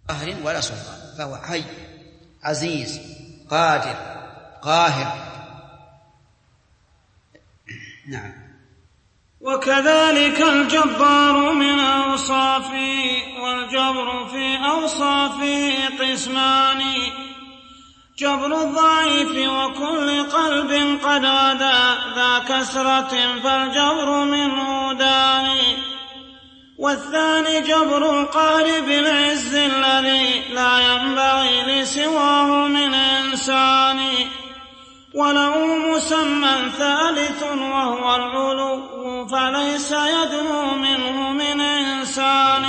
قهر ولا سلطان، فهو حي عزيز قادر قاهر. نعم. وكذلك الجبار من أوصافه، والجبر في أوصافه قسمان: جبر الضعيف وكل قلب قد غدا ذا كسرة فالجبر منه داني، والثاني جبر القهر بالعز الذي لا ينبغي لسواه من إنسان، وله مسمى ثالث وهو العلو فليس يدنو منه من إنسان.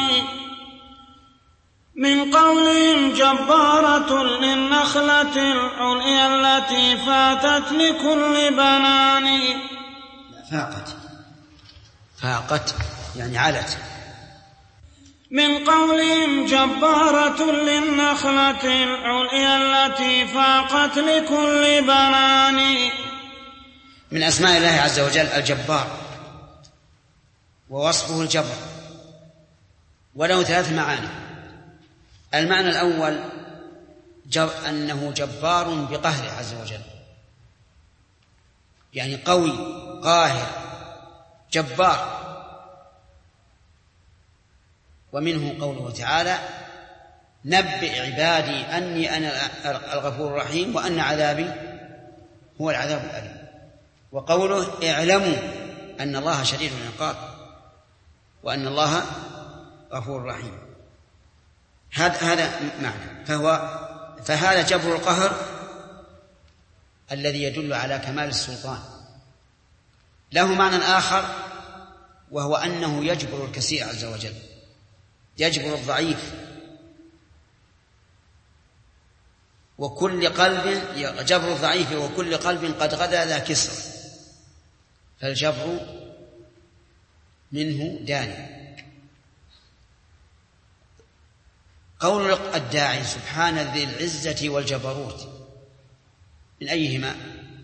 من قولهم جبارة للنخلة العليا التي فاتت لكل بنان. فاقت يعني علت. من قولهم جبارة للنخلة العليا التي فاقت لكل بنان. من أسماء الله عز وجل الجبار، ووصفه الجبر، وله 3 معاني. المعنى الأول أنه جبار بقهره عز وجل، يعني قوي قاهر جبار. ومنه قوله تعالى: نبئ عبادي أني أنا الغفور الرحيم وأن عذابي هو العذاب الأليم. وقوله: اعلموا أن الله شديد العقاب وأن الله غفور رحيم. هذا معنى. فهذا جبر القهر الذي يدل على كمال السلطان. له معنى آخر، وهو أنه يجبر الكثير عز وجل، يجبر الضعيف. وكل قلب جبر الضعيف وكل قلب قد غدا ذا كسر فالجبر منه داني. قول الداعي سبحان ذي العزة والجبروت، من أيهما؟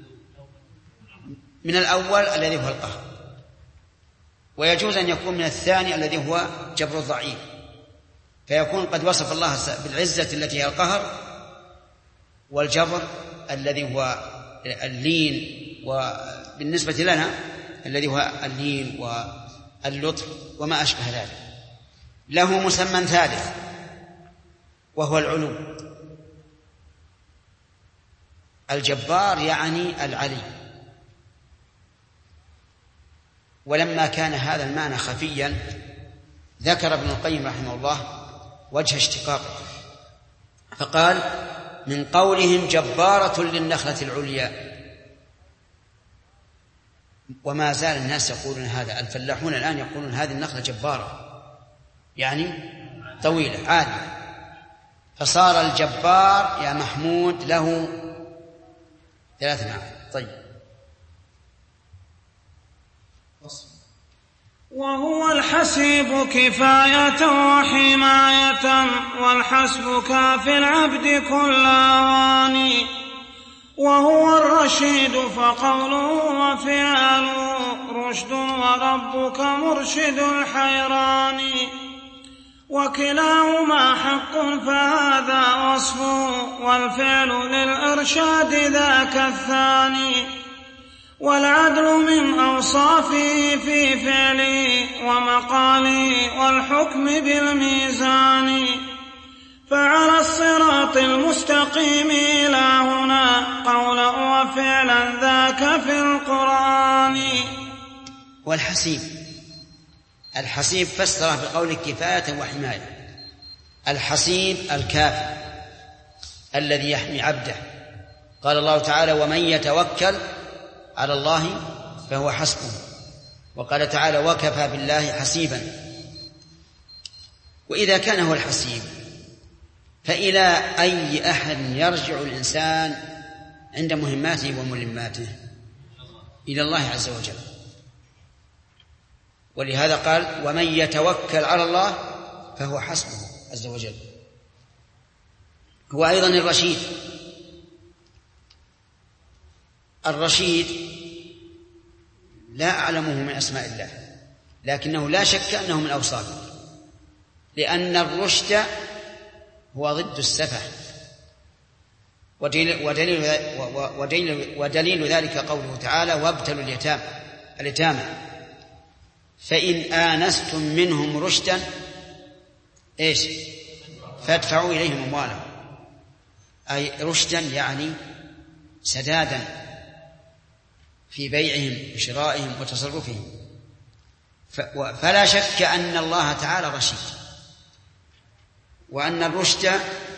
من الأول الذي هو القهر، ويجوز أن يكون من الثاني الذي هو جبر الضعيف، فيكون قد وصف الله بالعزة التي هي القهر، والجبر الذي هو اللين، وبالنسبة لنا الذي هو اللين واللطف وما أشبه ذلك. له مسمى ثالث وهو العلو. الجبار يعني العلي. ولما كان هذا المعنى خفيا ذكر ابن القيم رحمه الله وجه اشتقاقه، فقال: من قولهم جبارة للنخلة العليا. وما زال الناس يقولون هذا، الفلاحون الآن يقولون هذه النخلة جبارة، يعني طويلة عالية. فصار الجبار يا محمود له 3 معاني. طيب. وهو الحسيب كفاية وحماية، والحسب كافي العبد كل أواني. وهو الرشيد فقوله وفعله رشد، وربك مرشد الحيران. وكلاهما حق فهذا وصفه، والفعل للإرشاد ذاك الثاني. والعدل من أوصافه في فعله ومقاله والحكم بالميزان. فعلى الصراط المستقيم إلى هنا قولا وفعلا ذاك في القرآن. والحسيب، الحسيب فسره بقوله كفاية وحماية. الحسيب الكافي الذي يحمي عبده. قال الله تعالى: ومن يتوكل على الله فهو حسبه. وقال تعالى: وكفى بالله حسيبا. وإذا كان هو الحسيب فإلى أي أحد يرجع الإنسان عند مهماته وملماته؟ إلى الله عز وجل. ولهذا قال: ومن يتوكل على الله فهو حسبه عز وجل. هو أيضا الرشيد. الرشيد لا أعلمه من أسماء الله، لكنه لا شك أنه من أوصافه، لأن الرشد هو ضد السفه. ودليل ذلك قوله تعالى: وابتلوا اليتامى فإن آنستم منهم رشدا فادفعوا إليهم أموالهم، أي رشدا يعني سدادا في بيعهم وشرائهم وتصرفهم. فلا شك أن الله تعالى رشيد، وأن الرشد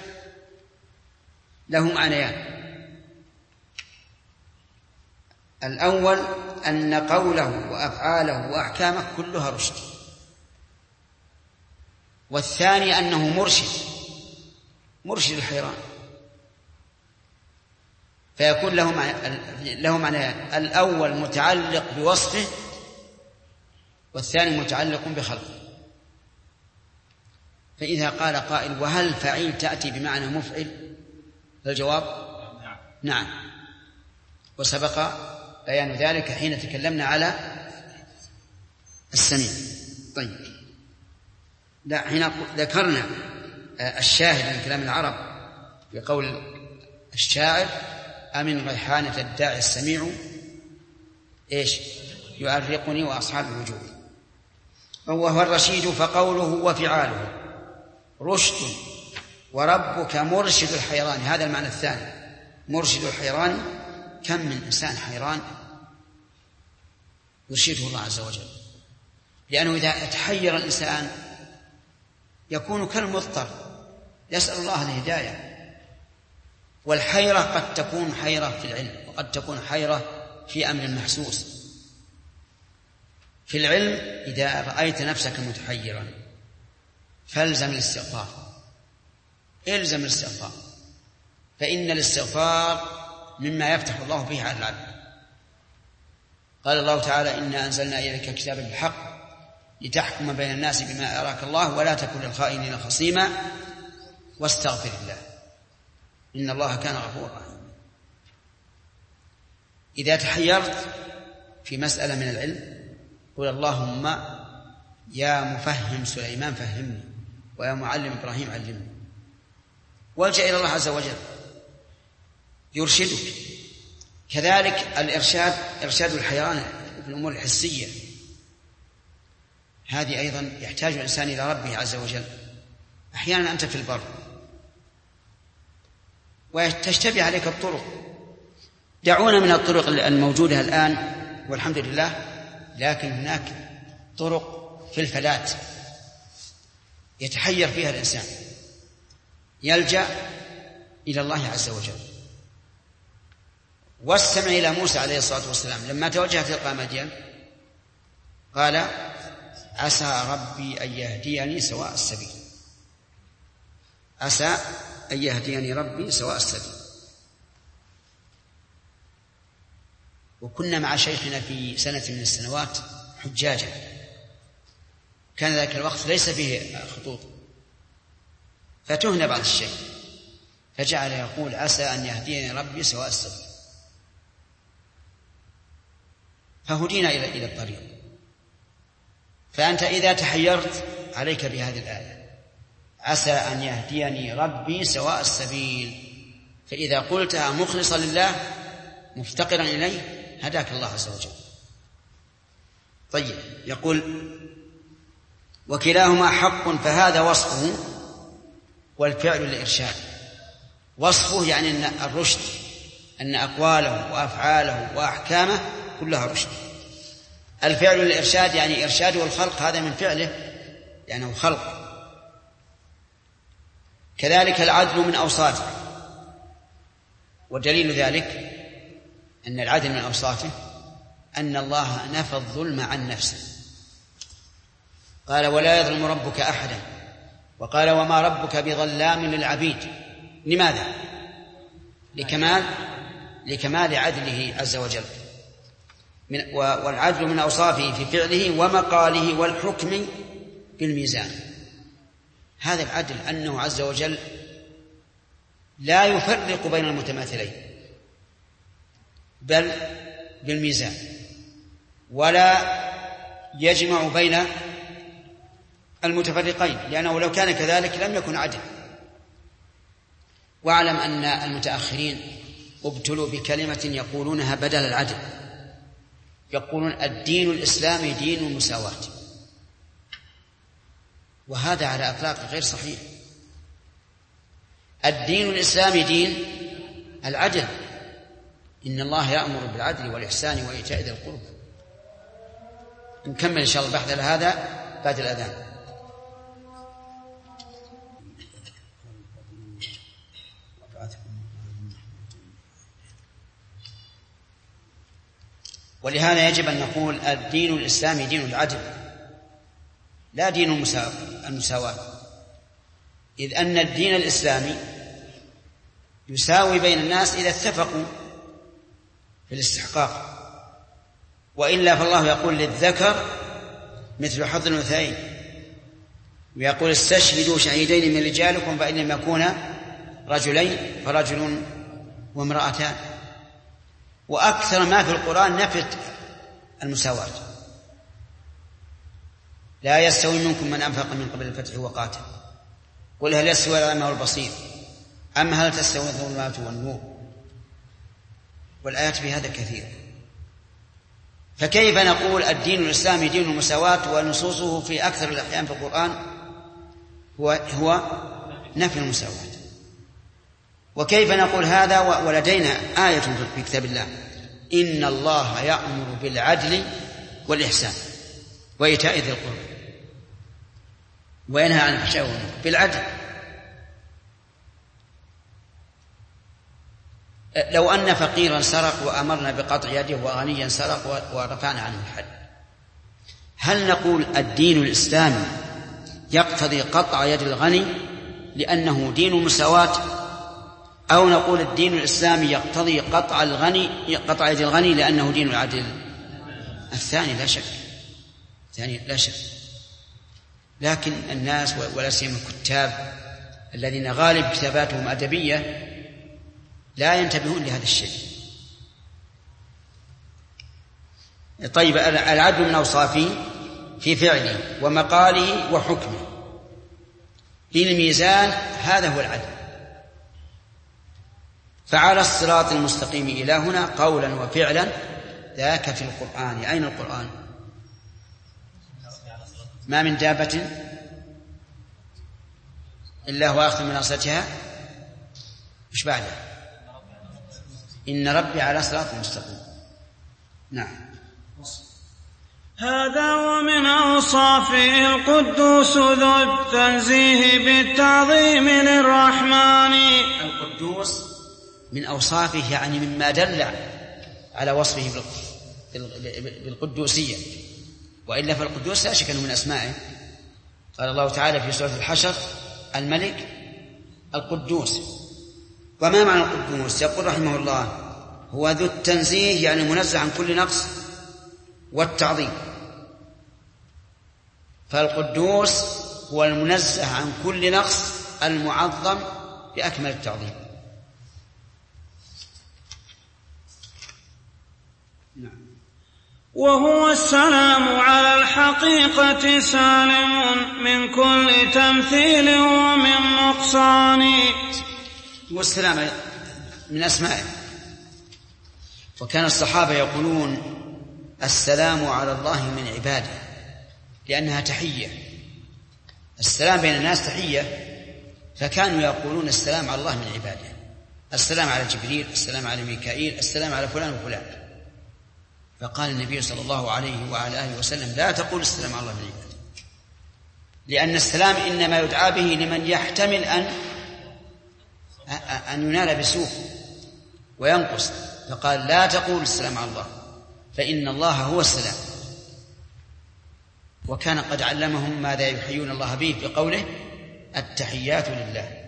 له معنيان: الأول أن قوله وأفعاله وأحكامه كلها رشد، والثاني أنه مرشد الحيران، فيكون له معنيان: الأول متعلق بوصفه، والثاني متعلق بخلقه. فإذا قال قائل: وهل فعيل تأتي بمعنى مفعل؟ الجواب: نعم، وسبق بيان ذلك حين تكلمنا على السميع. طيب، حين ذكرنا الشاهد من كلام العرب بقول الشاعر: أمن ريحانة الداعي السميع يؤرقني وأصحاب الوجوه. وهو الرشيد، فقوله وفعاله رشد، وربك مرشد الحيران. هذا المعنى الثاني، مرشد الحيران. كم من إنسان حيران يرشده الله عز وجل، لأنه إذا تحير الإنسان يكون كالمضطر يسأل الله الهداية. والحيرة قد تكون حيرة في العلم، وقد تكون حيرة في أمر محسوس. في العلم إذا رأيت نفسك متحيرا فالزم الاستغفار، الزم الاستغفار، فإن الاستغفار مما يفتح الله به على العبد. قال الله تعالى: إنا أنزلنا إليك كتابا بالحق لتحكم بين الناس بما أراك الله ولا تكن للخائنين خصيما واستغفر الله إن الله كان غفورا رحيما. إذا تحيرت في مسألة من العلم قل: اللهم يا مفهم سليمان فهمني، ويا معلم إبراهيم علمني، والجأ إلى الله عز وجل يرشدك. كذلك الإرشاد، إرشاد الحيران في الأمور الحسية، هذه أيضا يحتاج الإنسان إلى ربه عز وجل. أحيانا أنت في البر وتشتبه عليك الطرق، دعونا من الطرق الموجودة الآن والحمد لله، لكن هناك طرق في الفلات يتحير فيها الإنسان، يلجأ إلى الله عز وجل. واستمع إلى موسى عليه الصلاة والسلام لما توجه تلقى مدين قال: عسى ربي أن يهديني سواء السبيل. عسى أن يهديني ربي سواء السبيل. وكنا مع شيخنا في سنة من السنوات حجاجا، كان ذاك الوقت ليس فيه خطوط، فتهنا بعض الشيء، فجعل يقول: عسى أن يهديني ربي سواء السبيل. فهدينا إلى الطريق. فأنت إذا تحيرت عليك بهذه الآية: عسى أن يهديني ربي سواء السبيل. فإذا قلتها مخلصا لله مفتقرا إليه هداك الله عز وجل. طيب، يقول: وكلاهما حق، فهذا وصفه والفعل الإرشاد. وصفه يعني أن الرشد، أن أقواله وأفعاله وأحكامه كلها رشد. الفعل الإرشاد يعني إرشاده الخلق، هذا من فعله لأنه خلق. كذلك العدل من أوصافه، ودليل ذلك أن العدل من أوصافه أن الله نفى الظلم عن نفسه، قال: ولا يظلم ربك أحدا، وقال: وما ربك بظلام للعبيد. لماذا؟ لكمال عدله عز وجل. والعدل من أوصافه في فعله ومقاله والحكم بالميزان. هذا العدل أنه عز وجل لا يفرق بين المتماثلين بل بالميزان، ولا يجمع بين المتفرقين، لأنه لو كان كذلك لم يكن عدل. واعلم أن المتأخرين ابتلوا بكلمة يقولونها بدل العدل، يقولون الدين الإسلامي دين المساواة، وهذا على إطلاق غير صحيح. الدين الإسلامي دين العدل، إن الله يأمر بالعدل والإحسان وإيتاء ذي القربى. نكمل إن شاء الله البحث على هذا بعد الأذان. ولهذا يجب أن نقول الدين الإسلامي دين العدل لا دين المساواة، إذ أن الدين الإسلامي يساوي بين الناس إذا اتفقوا في الاستحقاق، وإلا فالله يقول للذكر مثل حظ الأنثيين، ويقول استشهدوا شهيدين من رجالكم فإن لم يكونا رجلين فرجل وامرأتان. وأكثر ما في القرآن نفت المساواة، لا يستوي منكم من أنفق من قبل الفتح وقاتل، قل هل يستوي الأعمى والبصير أم هل تستوي الظلمات والنور، والآيات في هذا كثير. فكيف نقول الدين الإسلامي دين المساواة ونصوصه في أكثر الأحيان في القرآن هو نفي المساواة؟ وكيف نقول هذا ولدينا آية في كتاب الله إن الله يأمر بالعدل والإحسان وإيتاء ذي القربى وينهى عن الفحشاء والمنكر بالعدل. لو أن فقيرا سرق وأمرنا بقطع يده وغنيا سرق ورفعنا عنه الحد، هل نقول الدين الإسلامي يقتضي قطع يد الغني لأنه دين المساواة، أو نقول الدين الإسلامي يقتضي قطع يد الغني لأنه دين العدل؟ الثاني لا شك، الثاني لا شك. لكن الناس ولا سيما الكتاب الذين غالب كتاباتهم أدبية لا ينتبهون لهذا الشيء. طيب، العدل من أوصافه في فعله ومقاله وحكمه بالميزان، هذا هو العدل. فعلى الصراط المستقيم إلى هنا قولا وفعلا، ذاك في القرآن. أين القرآن؟ ما من دابة إلا هو آخذ من ناصيتها، مش بعده؟ إن ربي على صراط مستقيم. نعم. هذا ومن أوصافه القدوس ذو التنزيه بالتعظيم للرحمن. القدوس من أوصافه يعني مما دل على وصفه بالقدوسية، وإلا فالقدوس لا شك أنه من أسمائه. قال الله تعالى في سورة الحشر الملك القدوس. وما معنى القدوس؟ يقول رحمه الله هو ذو التنزيه يعني منزه عن كل نقص والتعظيم. فالقدوس هو المنزه عن كل نقص المعظم بأكمل التعظيم. وهو السلام على الحقيقة سالم من كل تمثيل ومن نقصان. والسلام من أسمائه، وكان الصحابة يقولون السلام على الله من عباده لأنها تحية، السلام بين الناس تحية، فكانوا يقولون السلام على الله من عباده، السلام على جبريل، السلام على ميكائيل، السلام على فلان وفلان. فقال النبي صلى الله عليه وعلى آله وسلم لا تقول السلام على الله من عباده، لأن السلام إنما يدعى به لمن يحتمل أن ينال بسوء وينقص، فقال لا تقول السلام على الله فإن الله هو السلام. وكان قد علمهم ماذا يحيون الله به بقوله التحيات لله.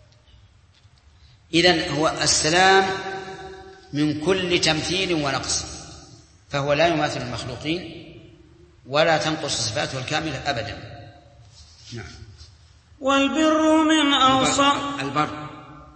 إذن هو السلام من كل تمثيل ونقص، فهو لا يماثل المخلوقين ولا تنقص صفاته الكاملة أبدا. نعم. والبر من أوصاف البر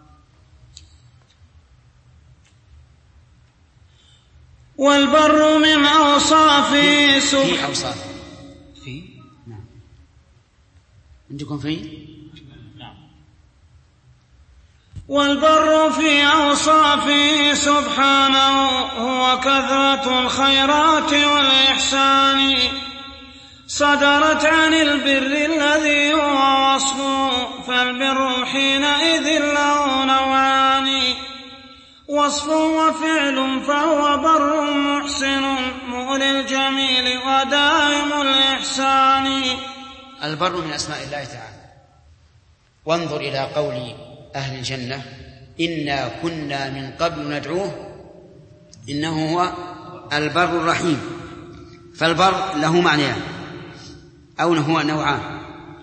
والبر من أوصافه في أوصافه في نعم عندكم في نعم. والبر في أوصافه سبحانه هو كثرة الخيرات والإحسان، صدرت عن البر الذي هو وصفه، فالبر حينئذ له نوعان، وصف وفعل، فهو بر محسن مؤلي الجميل ودائم الإحسان. البر من أسماء الله تعالى. وانظر إلى قول أهل الجنة: إنا كنا من قبل ندعوه إنه هو البر الرحيم. فالبر له معنيان أو هو نوعان: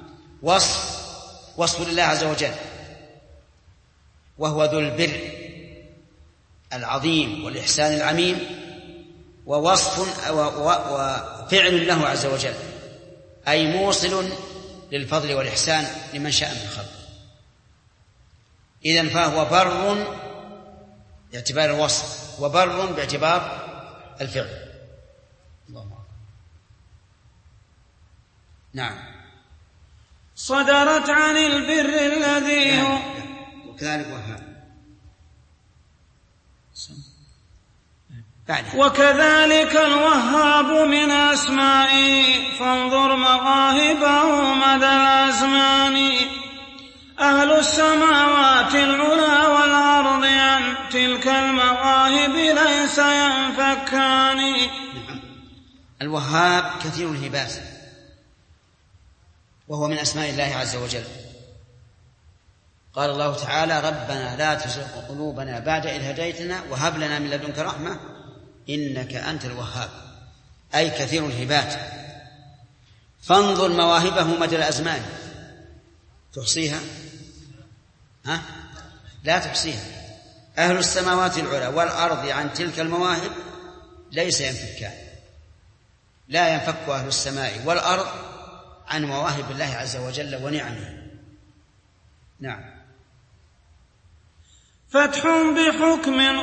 وصف لله عز وجل وهو ذو البر العظيم والإحسان العميم، وفعل له عز وجل، أي موصل للفضل والإحسان لمن شاء من خلقه. إذن فهو بر باعتبار الوصف وبر باعتبار الفعل. الله أكبر. نعم. صدرت عن البر الذي هو وكذلك الوهاب من أسمائه، فانظر مواهبه مدى الأزمان. أهل السماوات العلى والأرض عن تلك المواهب ليس ينفكان. الوهاب كثير الهبات، وهو من أسماء الله عز وجل. قال الله تعالى: ربنا لا تزغ قلوبنا بعد إذ هديتنا وهب لنا من لدنك رحمة إنك أنت الوهاب، أي كثير الهبات. فانظر مواهبه مدى الأزمان، تحصيها؟ لا تحصيها. أهل السماوات العلى والأرض عن تلك المواهب ليس ينفكان، لا ينفك أهل السماء والأرض عن مواهب الله عز وجل ونعمه. نعم. فتح بحكم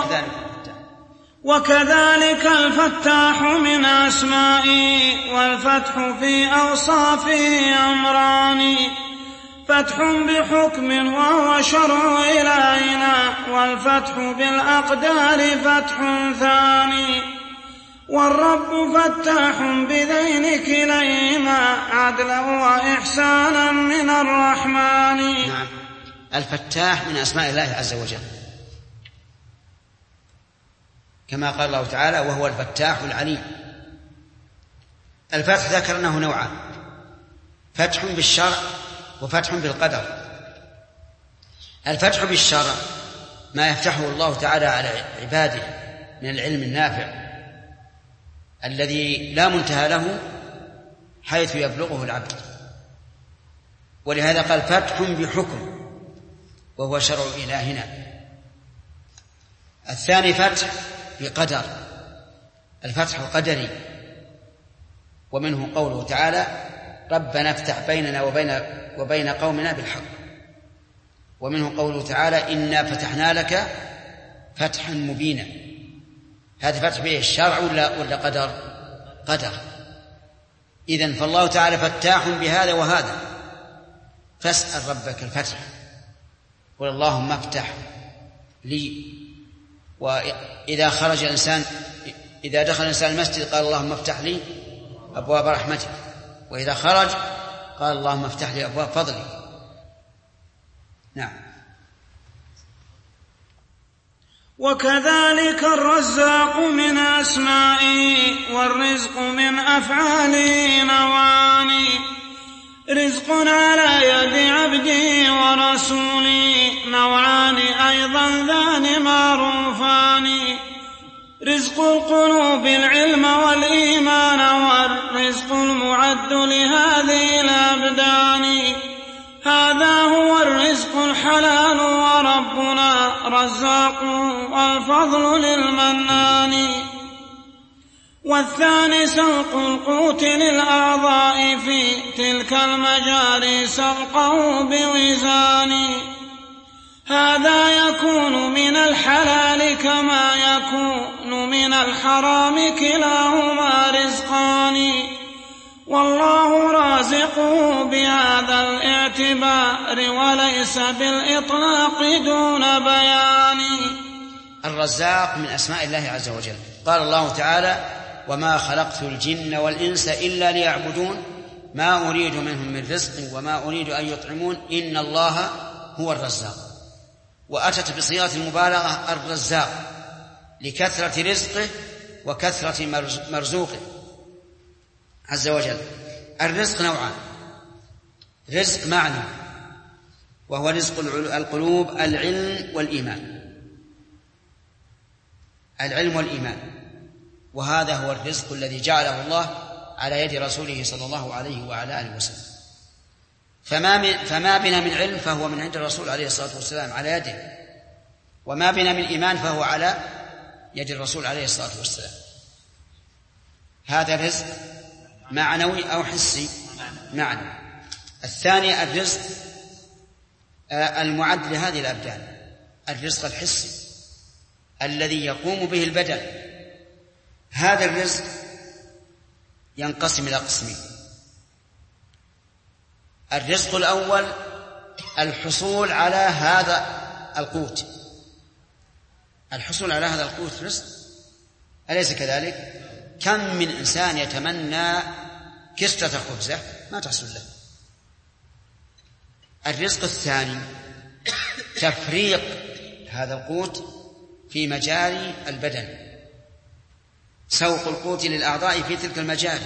وكذلك الفتاح من أسمائه، والفتح في أوصافه أمران: فتح بحكم وهو شرع إلهنا، والفتح بالأقدار فتح ثاني. والرب فتاح بذين كليهما عدلا وإحسانا من الرحمن. نعم. الفتاح من أسماء الله عز وجل، كما قال الله تعالى: وهو الفتاح العليم. الفتح ذكرناه نوعان: فتح بالشرع وفتح بالقدر. الفتح بالشرع ما يفتحه الله تعالى على عباده من العلم النافع الذي لا منتهى له حيث يبلغه العبد، ولهذا قال: فتح بحكم وهو شرع إلهنا. الثاني فتح بقدر، الفتح القدري، ومنه قوله تعالى: ربنا افتح بيننا وبين قومنا بالحق. ومنه قوله تعالى: إنا فتحنا لك فتحا مبينا. هذا فتح به الشرع ولا قدر؟ قدر. إذن فالله تعالى فتاح بهذا وهذا، فاسأل ربك الفتح، قل اللهم افتح لي. وإذا خرج الإنسان، إذا دخل الإنسان المسجد قال: اللهم افتح لي أبواب رحمتك، وإذا خرج قال: اللهم افتح لي أبواب فضلك. نعم. وكذلك الرزاق من أسمائه، والرزق من أفعاله نوعان: رزق على يد عبده ورسوله نوعان أيضا ذان معروفان: رزق القلوب العلم والإيمان، والرزق المعد لهذه الأبدان. هذا هو الرزق الحلال، وربنا رزاق والفضل للمنان. والثاني سلق القوت للأعضاء في تلك المجاري سلقه بوزان. هذا يكون من الحلال كما يكون من الحرام، كلاهما رزقان. والله رازقه بهذا الاعتبار وليس بالإطلاق دون بيان. الرزاق من أسماء الله عز وجل. قال الله تعالى: وما خلقت الجن والإنس إلا ليعبدون ما أريد منهم من رزق وما أريد أن يطعمون إن الله هو الرزاق. وأتت بصيغة المبالغة الرزاق لكثرة رزقه وكثرة مرزوقه عز وجل. الرزق نوعان: رزق معنى وهو رزق القلوب، العلم والإيمان، وهذا هو الرزق الذي جعله الله على يد رسوله صلى الله عليه وعلى آله وسلم. فما بنا من علم فهو من عند الرسول عليه الصلاة والسلام على يده، وما بنا من إيمان فهو على يد الرسول عليه الصلاة والسلام. هذا رزق معنوي أو حسي؟ معنوي. الثاني الرزق المعد لهذه الأبدان، الرزق الحسي الذي يقوم به البدن. هذا الرزق ينقسم إلى قسمين: الرزق الأول الحصول على هذا القوت. الحصول على هذا القوت رزق، أليس كذلك؟ كم من إنسان يتمنى كسرة خبزة ما تحصل له. الرزق الثاني تفريق هذا القوت في مجاري البدن، سوق القوت للأعضاء في تلك المجاري.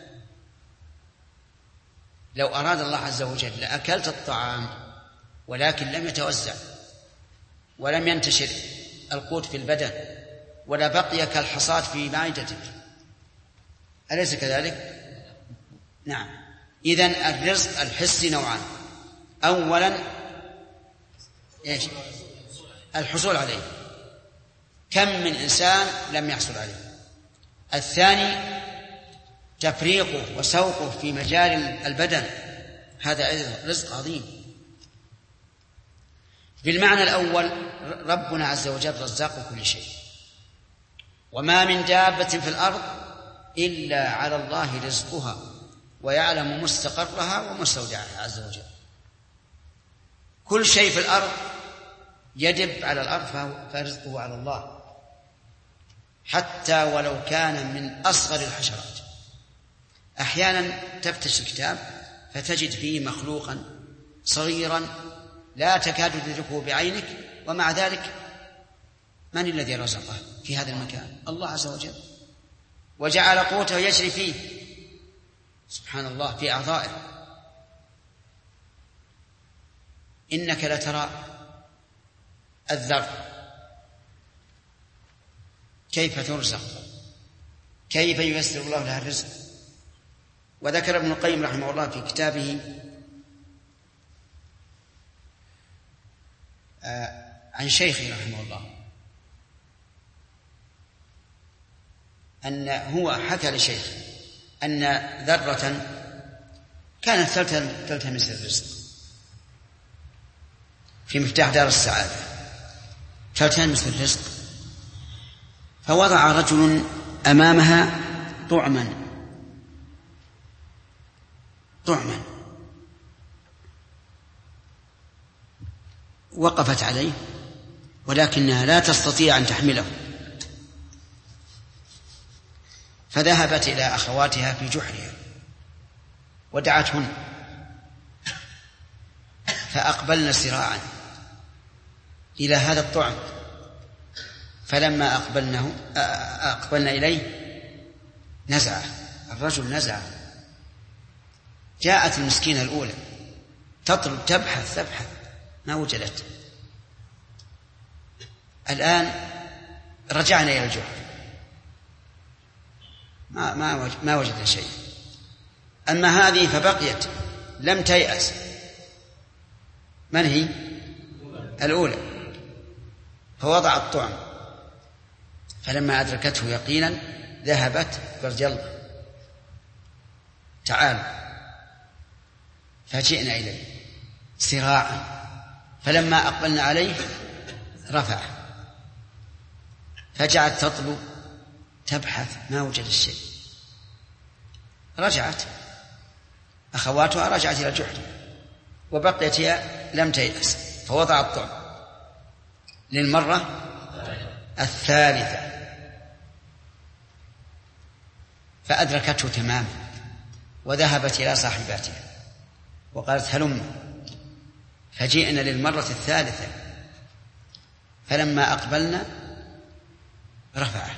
لو أراد الله عز وجل لأكلت الطعام ولكن لم يتوزع ولم ينتشر القوت في البدن ولا بقي كالحصاد في معدتك، أليس كذلك؟ نعم. إذن الرزق الحسي نوعان: أولا إيش؟ الحصول عليه، كم من إنسان لم يحصل عليه. الثاني تفريقه وسوقه في مجال البدن، هذا أيضا رزق عظيم. بالمعنى الأول ربنا عز وجل رزاق كل شيء، وما من دابة في الأرض إلا على الله رزقها ويعلم مستقرها ومستودعها عز وجل. كل شيء في الأرض يدب على الأرض فرزقه على الله، حتى ولو كان من أصغر الحشرات. أحيانا تفتش الكتاب فتجد فيه مخلوقا صغيرا لا تكاد تدركه بعينك، ومع ذلك من الذي رزقه في هذا المكان؟ الله عز وجل، وجعل قوته يجري فيه سبحان الله في أعضائه. إنك لترى الذر كيف ترزق، كيف ييسر الله لها الرزق. وذكر ابن القيم رحمه الله في كتابه عن شيخه رحمه الله أن هو حكى لشيخ أن ذرة كانت تلتمس الرزق في مفتاح دار السعادة، تلتمس الرزق، فوضع رجل أمامها طعما وقفت عليه ولكنها لا تستطيع أن تحمله، فذهبت إلى أخواتها في جحرها ودعتهن فأقبلن سراعا إلى هذا الطعم. فلما أقبلنا إليه نزعه الرجل، نزعه. جاءت المسكينة الأولى تطلب تبحث ما وجدت. الآن رجعنا إلى الجحر ما وجدنا شيء. أما هذه فبقيت لم تيأس. من هي؟ الأولى. فوضع الطعم، فلما أدركته يقينا ذهبت قالت يلا تعال، فجئنا إليه سراعا. فلما أقبلنا عليه رفع، فجعلت تطلب تبحث ما وجد الشيء. رجعت أخواتها رجعت إلى الجحر وبقيت هي لم تيأس، فوضع الطعم للمرة الثالثة فأدركته تماما وذهبت إلى صاحباتها وقالت هلم، فجئنا للمرة الثالثة، فلما أقبلنا رفعه.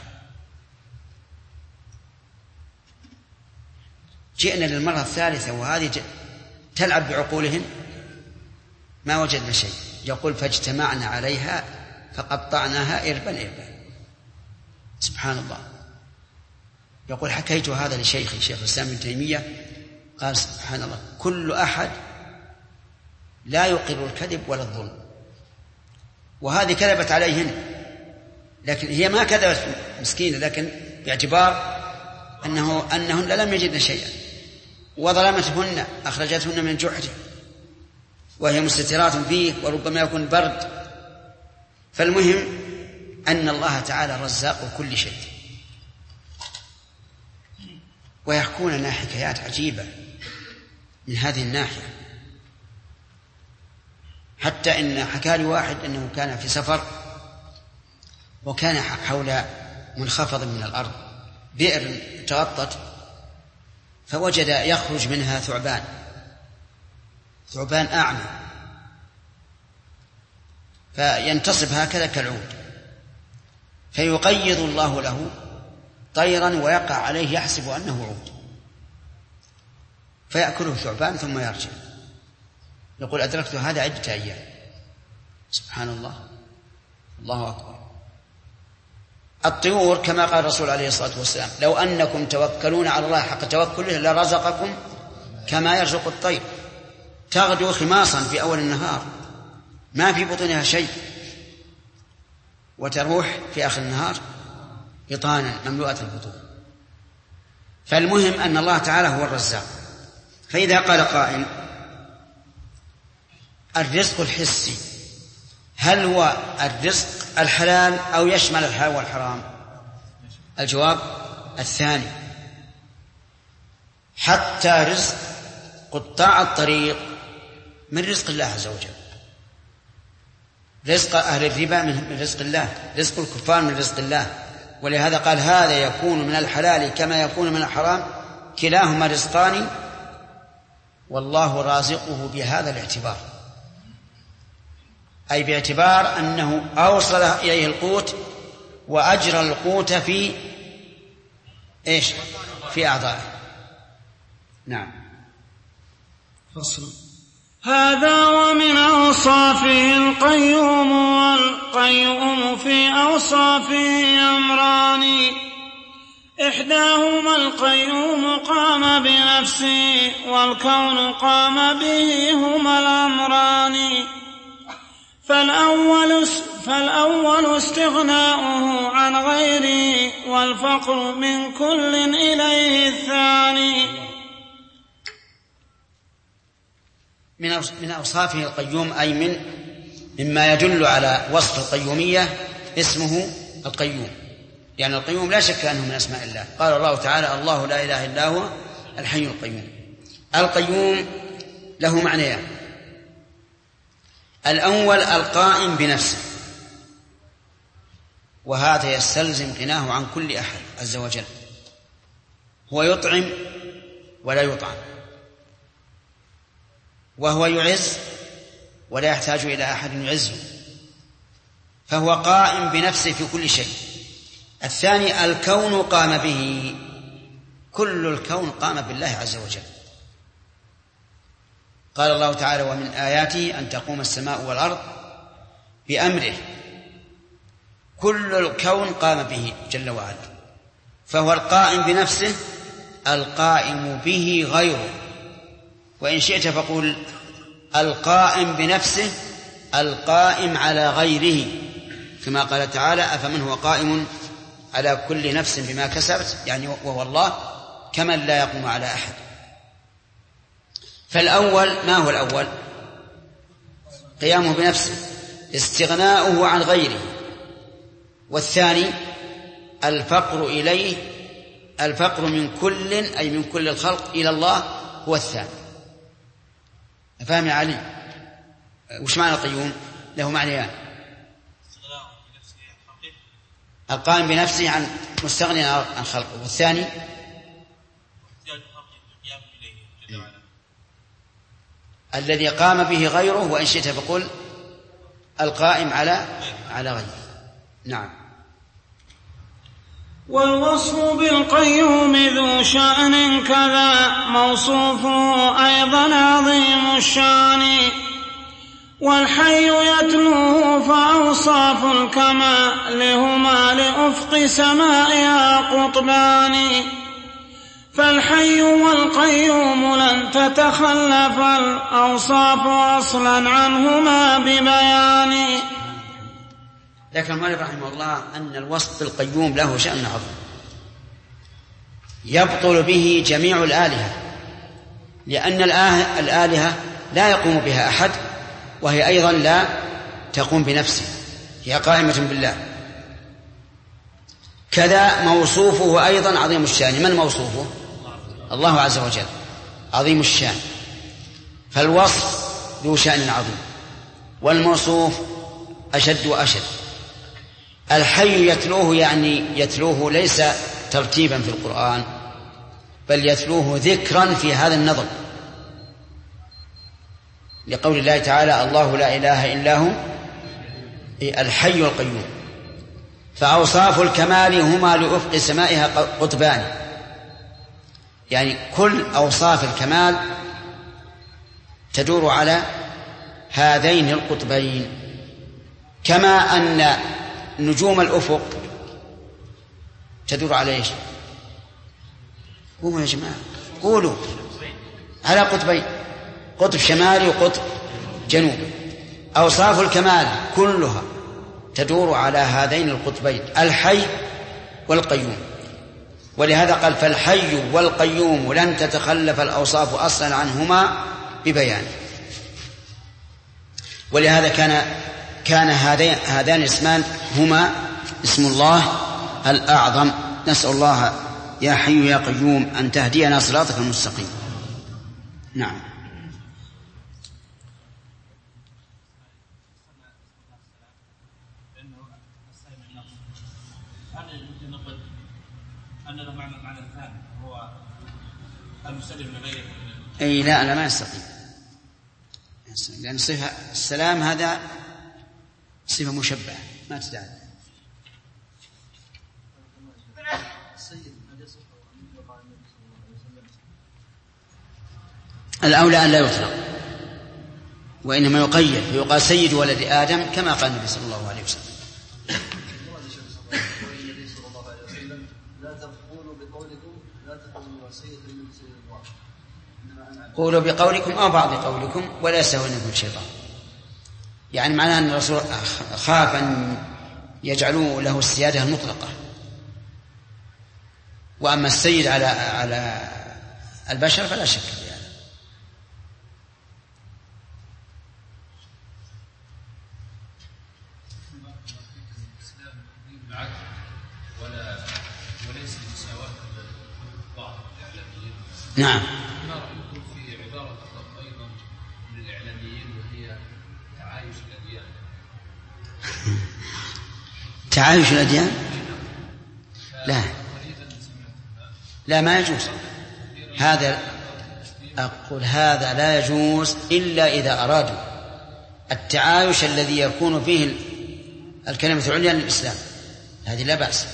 جئنا للمرة الثالثة وهذه تلعب بعقولهن، ما وجدنا شيء. يقول فاجتمعنا عليها فقطعناها إربا إربا. سبحان الله. يقول حكيت هذا لشيخي شيخ الإسلام ابن تيمية، قال سبحان الله كل أحد لا يقر الكذب ولا الظلم، وهذه كذبت عليهن، لكن هي ما كذبت مسكينة، لكن باعتبار أنهن لم يجدن شيئا، وظلمتهن أخرجتهن من جحر وهي مستترات فيه وربما يكون برد. فالمهم أن الله تعالى رزاق كل شيء. ويحكون لنا حكايات عجيبة من هذه الناحية، حتى إن حكى لي واحد أنه كان في سفر وكان حول منخفض من الأرض بئر تغطت، فوجد يخرج منها ثعبان أعمى فينتصب هكذا كالعود، فيقيض الله له طيرا ويقع عليه يحسب أنه عود، فيأكله ثعبان ثم يرجع. يقول أدركت هذا عدة أيام. سبحان الله، الله أكبر. الطيور كما قال الرسول عليه الصلاة والسلام لو أنكم توكلون على الله حق توكله لرزقكم كما يرزق الطير، تغدو خماصا في أول النهار ما في بطنها شيء، وتروح في آخر النهار بطانا مملوءة البطون. فالمهم أن الله تعالى هو الرزاق. فإذا قال قائل الرزق الحسي هل هو الرزق الحلال أو يشمل الحلال والحرام؟ الجواب الثاني، حتى رزق قطاع الطريق من رزق الله عز وجل، رزق أهل الربا من رزق الله، رزق الكفار من رزق الله. ولهذا قال هذا يكون من الحلال كما يكون من الحرام، كلاهما رزقان والله رازقه بهذا الاعتبار، أي باعتبار أنه أوصل إليه القوت وأجرى القوت في إيش؟ في أعضائه. نعم. فصل. هذا ومن أوصافه القيوم، والقيوم في أوصافه أمران، إحداهما القيوم قام بنفسه، والكون قام به، هما الأمران. فالأول استغناؤه عن غيره، والفقر من كل إليه الثاني. من أوصافه القيوم أي مما يدل على وصف القيومية اسمه القيوم، يعني القيوم لا شك أنه من أسماء الله. قال الله تعالى الله لا إله إلا هو الحي القيوم. القيوم له معنيان، الأول القائم بنفسه، وهذا يستلزم غناه عن كل أحد عز وجل، هو يطعم ولا يطعم، وهو يعز ولا يحتاج إلى أحد يعزه، فهو قائم بنفسه في كل شيء. الثاني الكون قام به، كل الكون قام بالله عز وجل. قال الله تعالى ومن آياته أن تقوم السماء والأرض بأمره، كل الكون قام به جل وعلا، فهو القائم بنفسه القائم به غيره. وإن شئت فقل القائم بنفسه القائم على غيره، كما قال تعالى أفمن هو قائم على كل نفس بما كسبت، يعني وهو الله، كمن لا يقوم على أحد. فالأول ما هو الأول؟ قيامه بنفسه، استغناؤه عن غيره. والثاني الفقر إليه، الفقر من كل أي من كل الخلق إلى الله هو الثاني. فهم يا علي؟ وش معنى القيوم؟ له معنيان: القائم بنفسه عن مستغني عن خلقه، والثاني الذي قام به غيره، وإن شئت فقل القائم على غيره. نعم. والوصف بالقيوم ذو شأن كذا موصوفه أيضا عظيم الشان، والحي يتلوه فأوصاف الكمال هما لأفق سمائها قطبان، فالحي والقيوم لن تتخلف الأوصاف أصلا عنهما ببيان. لكن المؤلف رحمه الله أن الوصف بالقيوم له شأن عظيم يبطل به جميع الآلهة، لأن الآلهة لا يقوم بها أحد، وهي أيضا لا تقوم بنفسه، هي قائمة بالله. كذا موصوفه أيضا عظيم الشان. من موصوفه؟ الله عز وجل عظيم الشان، فالوصف ذو شأن عظيم، والموصوف أشد وأشد. الحي يتلوه يعني يتلوه ليس ترتيبا في القرآن، بل يتلوه ذكرا في هذا النظم، لقول الله تعالى: الله لا إله إلا هو الحي القيوم. فأوصاف الكمال هما لأفق سمائها قطبان، يعني كل أوصاف الكمال تدور على هذين القطبين، كما أن نجوم الأفق تدور على إيش؟ قوموا يا جماعة، قولوا. على قطبين، قطب شمالي وقطب جنوبي. أوصاف الكمال كلها تدور على هذين القطبين، الحي والقيوم. ولهذا قال: فالحي والقيوم لن تتخلف الأوصاف أصلا عنهما ببيان. ولهذا كان هذان الاسمان هما اسم الله الأعظم. نسأل الله يا حي يا قيوم أن تهدينا صراطك المستقيم. نعم. أي لا، أنا ما يستقيم، لأن صفة السلام هذا صفة مشبهة ما تدعي. الأولى أن لا يطلق، وإنما يقيد فيقال: سيد ولد آدم، كما قال النبي صلى الله عليه وسلم. قولوا بقولكم أو بعض قولكم ولا يستهونكم الشيطان. يعني معناه أن الرسول خاف أن يجعلوا له السيادة المطلقة. وأما السيد على البشر فلا شك في هذا. وليس المساواة بعض الإعلاميين. نعم. ما رأيكم في عبارة أيضا من الإعلاميين وهي تعايش الأديان؟ تعايش الأديان؟ لا ما يجوز هذا. أقول هذا لا يجوز إلا إذا أرادوا التعايش الذي يكون فيه الكلمة العليا للإسلام، هذه لا بأس.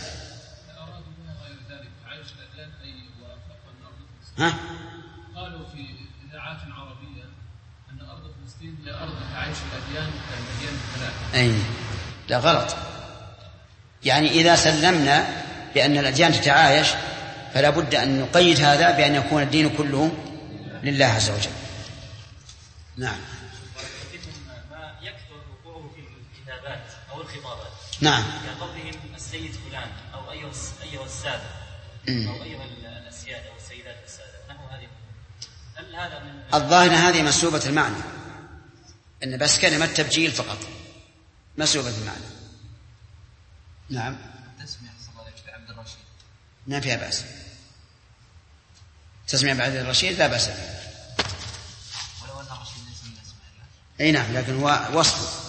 ها؟ قالوا في إذاعات عربية أن أرض فلسطين هي أرض تعايش الأديان كالأديان الثلاثة. أي لا، غلط. يعني إذا سلمنا بأن الأديان تتعايش فلا بد أن نقيد هذا بأن يكون الدين كله لله عز وجل. نعم. ما يكثر وقوعه في الكتابات أو الخطابات. نعم. كقولهم السيد فلان أو أيها السادة أو أيها السيادة أو السيدات السادة، نحو هذه. هل هذا من الظاهر هذه مسلوبة المعنى، إن بس كلمة تبجيل فقط، مسلوبة المعنى. نعم. تسمية صلى عبد الرشيد ما فيها بأس، تسمية بعد الرشيد لا بأس بها. ولو أن الرشيد أي نعم، لكن هو وصف.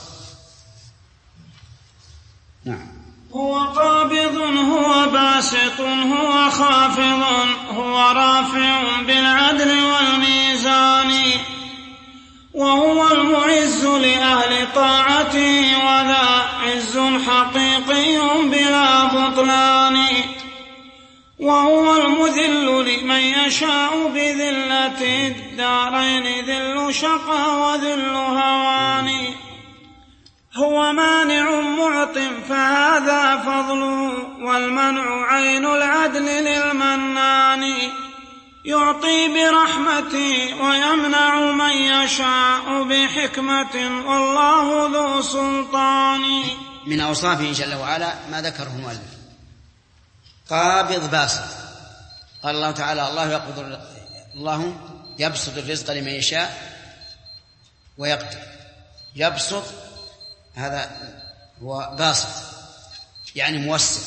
نعم. هو قابض، هو باسط، هو خافض، هو رافع بالعدل والميزان، وهو المعز لأهل طاعته، وذا عز حقيقي بلا بطلان، وهو المذل لمن يشاء بذلة الدارين، ذل شقى وذل هوان، هو مانع معط فهذا فضل، والمنع عين العدل للمنان، يعطي برحمته ويمنع من يشاء بحكمة، والله ذو سلطان. من أوصافه جل وعلا ما ذكره المؤلف: قابض باسط. قال الله تعالى: الله يبسط الرزق لمن يشاء ويقدر. يبسط هذا هو باسط، يعني موسع.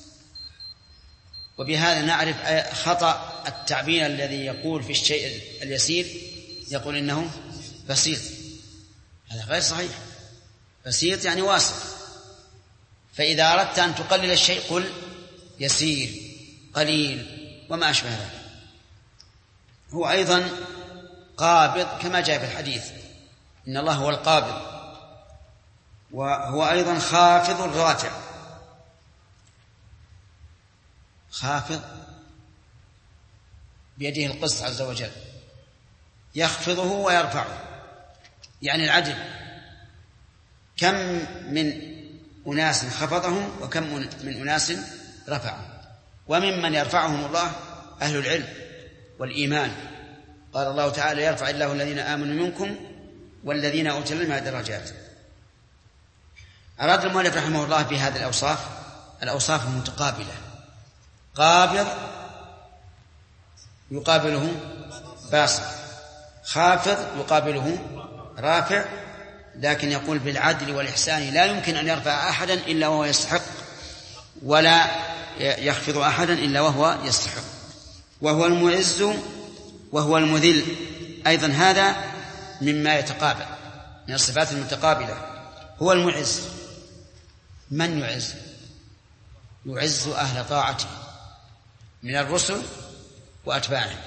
وبهذا نعرف خطأ التعبير الذي يقول في الشيء اليسير يقول إنه بسيط. هذا غير صحيح. بسيط يعني واسع. فإذا أردت أن تقلل الشيء قل يسير، قليل، وما أشبه ذلك. هو أيضا قابض كما جاء في الحديث: إن الله هو القابض. وهو أيضا خافض رافع. خافض بيده القسط عز وجل، يخفضه ويرفعه، يعني العدل. كم من أناس خفضهم وكم من أناس رفعهم. وممن يرفعهم الله أهل العلم والإيمان. قال الله تعالى: يرفع الله الذين آمنوا منكم والذين أوتوا العلم درجات. أراد المؤلف رحمه الله بهذه الأوصاف المتقابلة: قابض يقابله باسط، خافض يقابله رافع، لكن يقول بالعدل والإحسان لا يمكن أن يرفع أحدا إلا وهو يستحق، ولا يخفض أحدا إلا وهو يستحق. وهو المعز وهو المذل أيضا، هذا مما يتقابل من الصفات المتقابلة. هو المعز. من يعز؟ يعز أهل طاعته من الرسل وأتباعهم.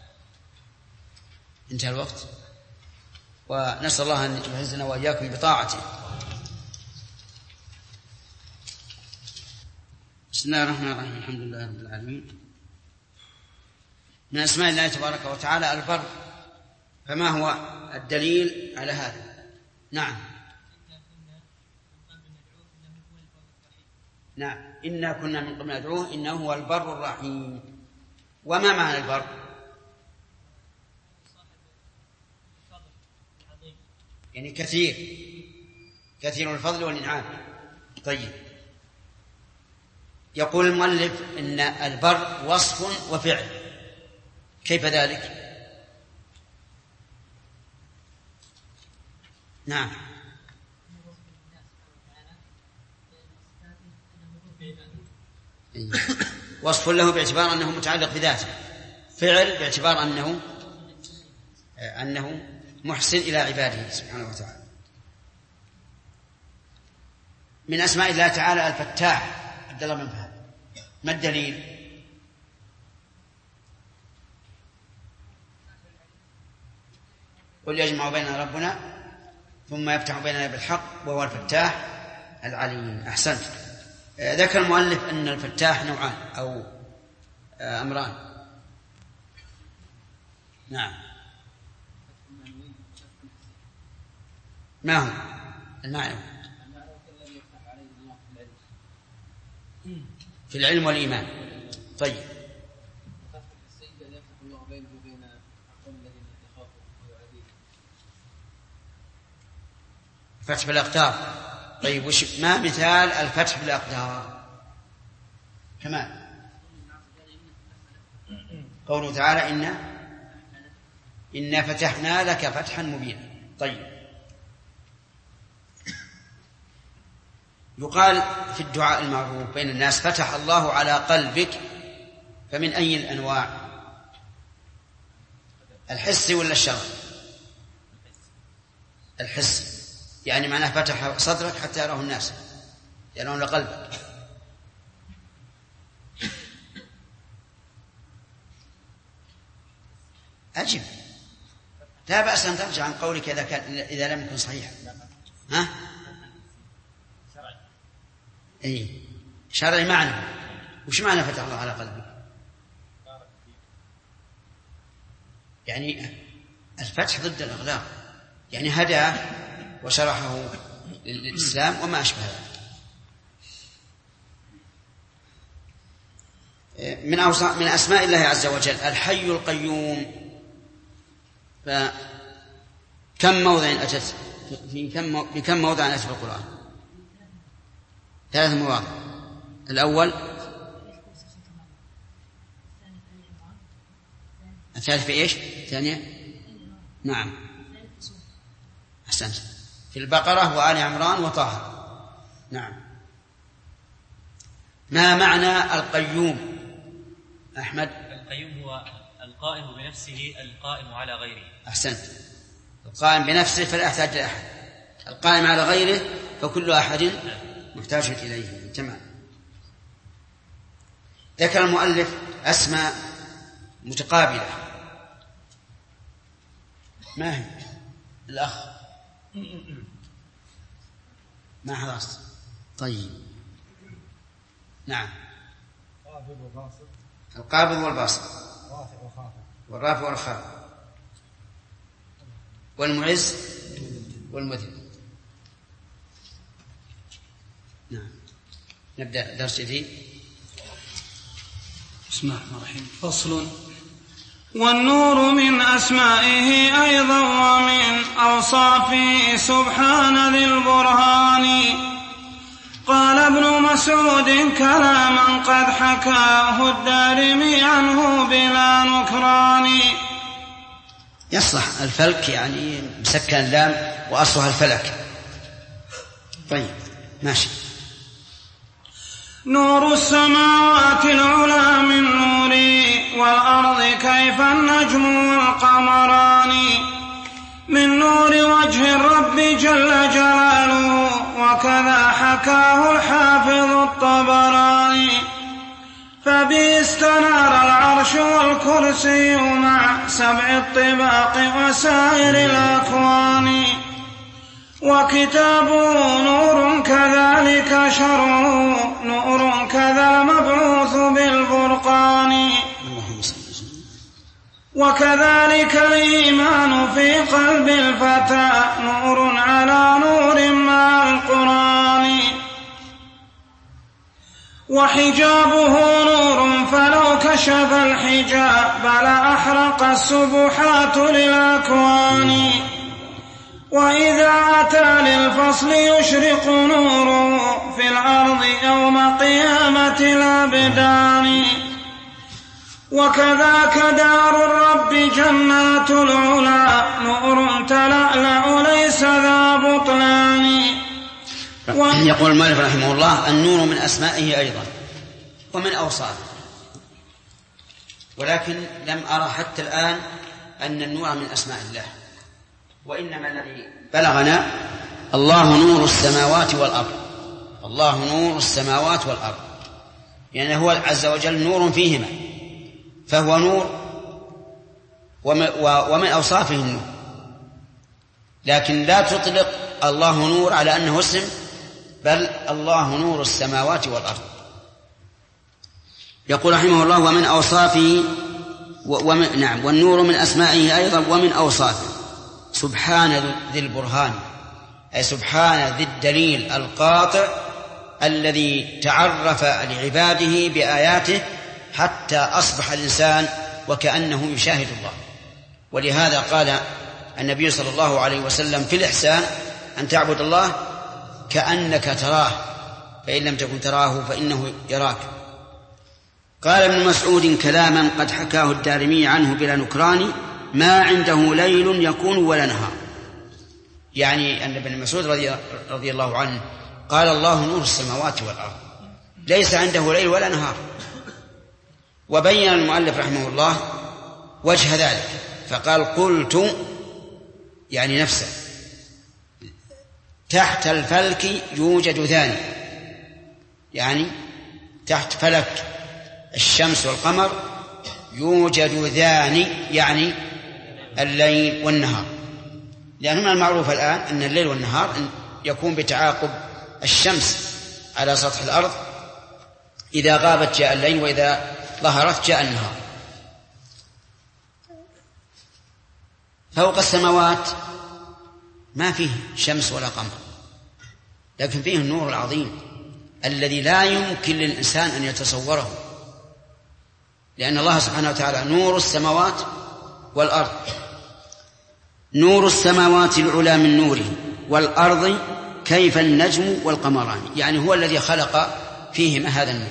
انتهى الوقت، ونسأل الله أن يعزنا وإياكم بطاعته. بسم الله الرحمن الرحيم. الحمد لله رب العالمين. من أسماء الله تبارك وتعالى البر. فما هو الدليل على هذا؟ نعم. نعم، إنا كنا من قبل ندعوه إنه هو البر الرحيم. وما معنى البر؟ يعني كثير الفضل والإنعام. طيب، يقول المؤلف إن البر وصف وفعل، كيف ذلك؟ نعم. وصف له باعتبار أنه متعلق بذاته، فعل باعتبار أنه محسن إلى عباده سبحانه وتعالى. من أسماء الله تعالى الفتاح. عبد الله بن فهد، ما الدليل؟ قل يجمع بيننا ربنا ثم يفتح بيننا بالحق وهو الفتاح العليم. أحسنت. ذكر المؤلف أن الفتاح نوعان أو أمران. نعم. ما هو المعنى؟ في العلم والإيمان. طيب، فتح بالأقدار. طيب، ما مثال الفتح بالأقدار؟ كمان قوله تعالى: إنا فتحنا لك فتحا مبينا. طيب، يقال في الدعاء المعروف بين الناس: فتح الله على قلبك. فمن أي الأنواع؟ الحسي ولا الشرعي؟ الحس، يعني معناه فتح صدرك حتى يراه الناس، يرون قلبك. أجب، لا بأس أن ترجع عن قولك إذا لم يكن صحيحا. ها؟ أي شرعي معنى. وش معنى فتح الله على قلبك؟ يعني الفتح ضد الإغلاق، يعني هداه وشرحه للإسلام وما أشبه ذلك. من أسماء الله عز وجل الحي القيوم. فكم موضع أتت بكم موضع أتت في القرآن؟ 3 مواضع. الأول الثالث في إيش؟ الثانية نعم أحسنت، في البقرة وآل عمران وطه. نعم. ما معنى القيوم أحمد؟ القيوم هو القائم بنفسه القائم على غيره. أحسنت، القائم بنفسه فلا يحتاج لأحد، القائم على غيره فكل أحد محتاج إليه. تمام. ذكر المؤلف أسماء متقابلة. ما هي؟ الأخ ما حضرت؟ طيب نعم. القابض والباسط والرافع والخافض والمعز والمذل. نعم. نبدأ درس جديد. بسم الله الرحمن الرحيم. فصل. والنور من أسمائه أيضا ومن أوصافه سبحان ذي البرهان. قال ابن مسعود كلاما قد حكاه الدارمي عنه بلا نكران. يصلح الفلك يعني مسكن اللام وأصلها الفلك. طيب ماشي. نور السماوات العلى من نوري والأرض كيف النجم والقمران. من نور وجه الرب جل جلاله وكذا حكاه الحافظ الطبراني. فبه استنار العرش والكرسي مع 7 الطباق وسائر الأكوان. وكتابه نور كذلك شرعه نور كذا المبعوث بالفرقان. وكذلك الإيمان في قلب الفتى نور على نور مع القرآن. وحجابه نور فلو كشف الحجاب لأحرق السبحات للأكوان. وإذا أتى للفصل يشرق نوره في الأرض يوم قيامة الأبدان. وكذاك دار الرب جنات العلا نور تلألأ ليس ذا بطلان. يقول المؤلف رحمه الله النور من أسمائه أيضا ومن أوصافه، ولكن لم أرى حتى الآن أن النور من أسماء الله، وإنما الذي بلغنا الله نور السماوات والأرض. الله نور السماوات والأرض يعني هو عز وجل نور فيهما، فهو نور ومن أوصافه النور، لكن لا تطلق الله نور على أنه اسم، بل الله نور السماوات والأرض. يقول رحمه الله ومن أوصافه نعم. والنور من أسمائه أيضا ومن أوصافه سبحان ذي البرهان، أي سبحان ذي الدليل القاطع الذي تعرف لعباده بآياته حتى أصبح الإنسان وكأنه يشاهد الله. ولهذا قال النبي صلى الله عليه وسلم في الإحسان أن تعبد الله كأنك تراه فإن لم تكن تراه فإنه يراك. قال ابن مسعود كلاما قد حكاه الدارمي عنه بلا نكران ما عنده ليل يكون ولا نهار. يعني أن ابن مسعود رضي الله عنه قال الله نور السماوات والأرض ليس عنده ليل ولا نهار. وبين المؤلف رحمه الله وجه ذلك فقال قلت يعني نفسه تحت الفلك يوجد ثاني، يعني تحت فلك الشمس والقمر يوجد ثاني، يعني الليل والنهار. لأن من المعروف الآن أن الليل والنهار يكون بتعاقب الشمس على سطح الأرض، إذا غابت جاء الليل وإذا ظهرت جاء النهار. فوق السماوات ما فيه شمس ولا قمر، لكن فيه النور العظيم الذي لا يمكن للإنسان أن يتصوره، لأن الله سبحانه وتعالى نور السماوات والأرض. نور السماوات العلى من نوره، والأرض كيف النجم والقمران، يعني هو الذي خلق فيهما هذا النور.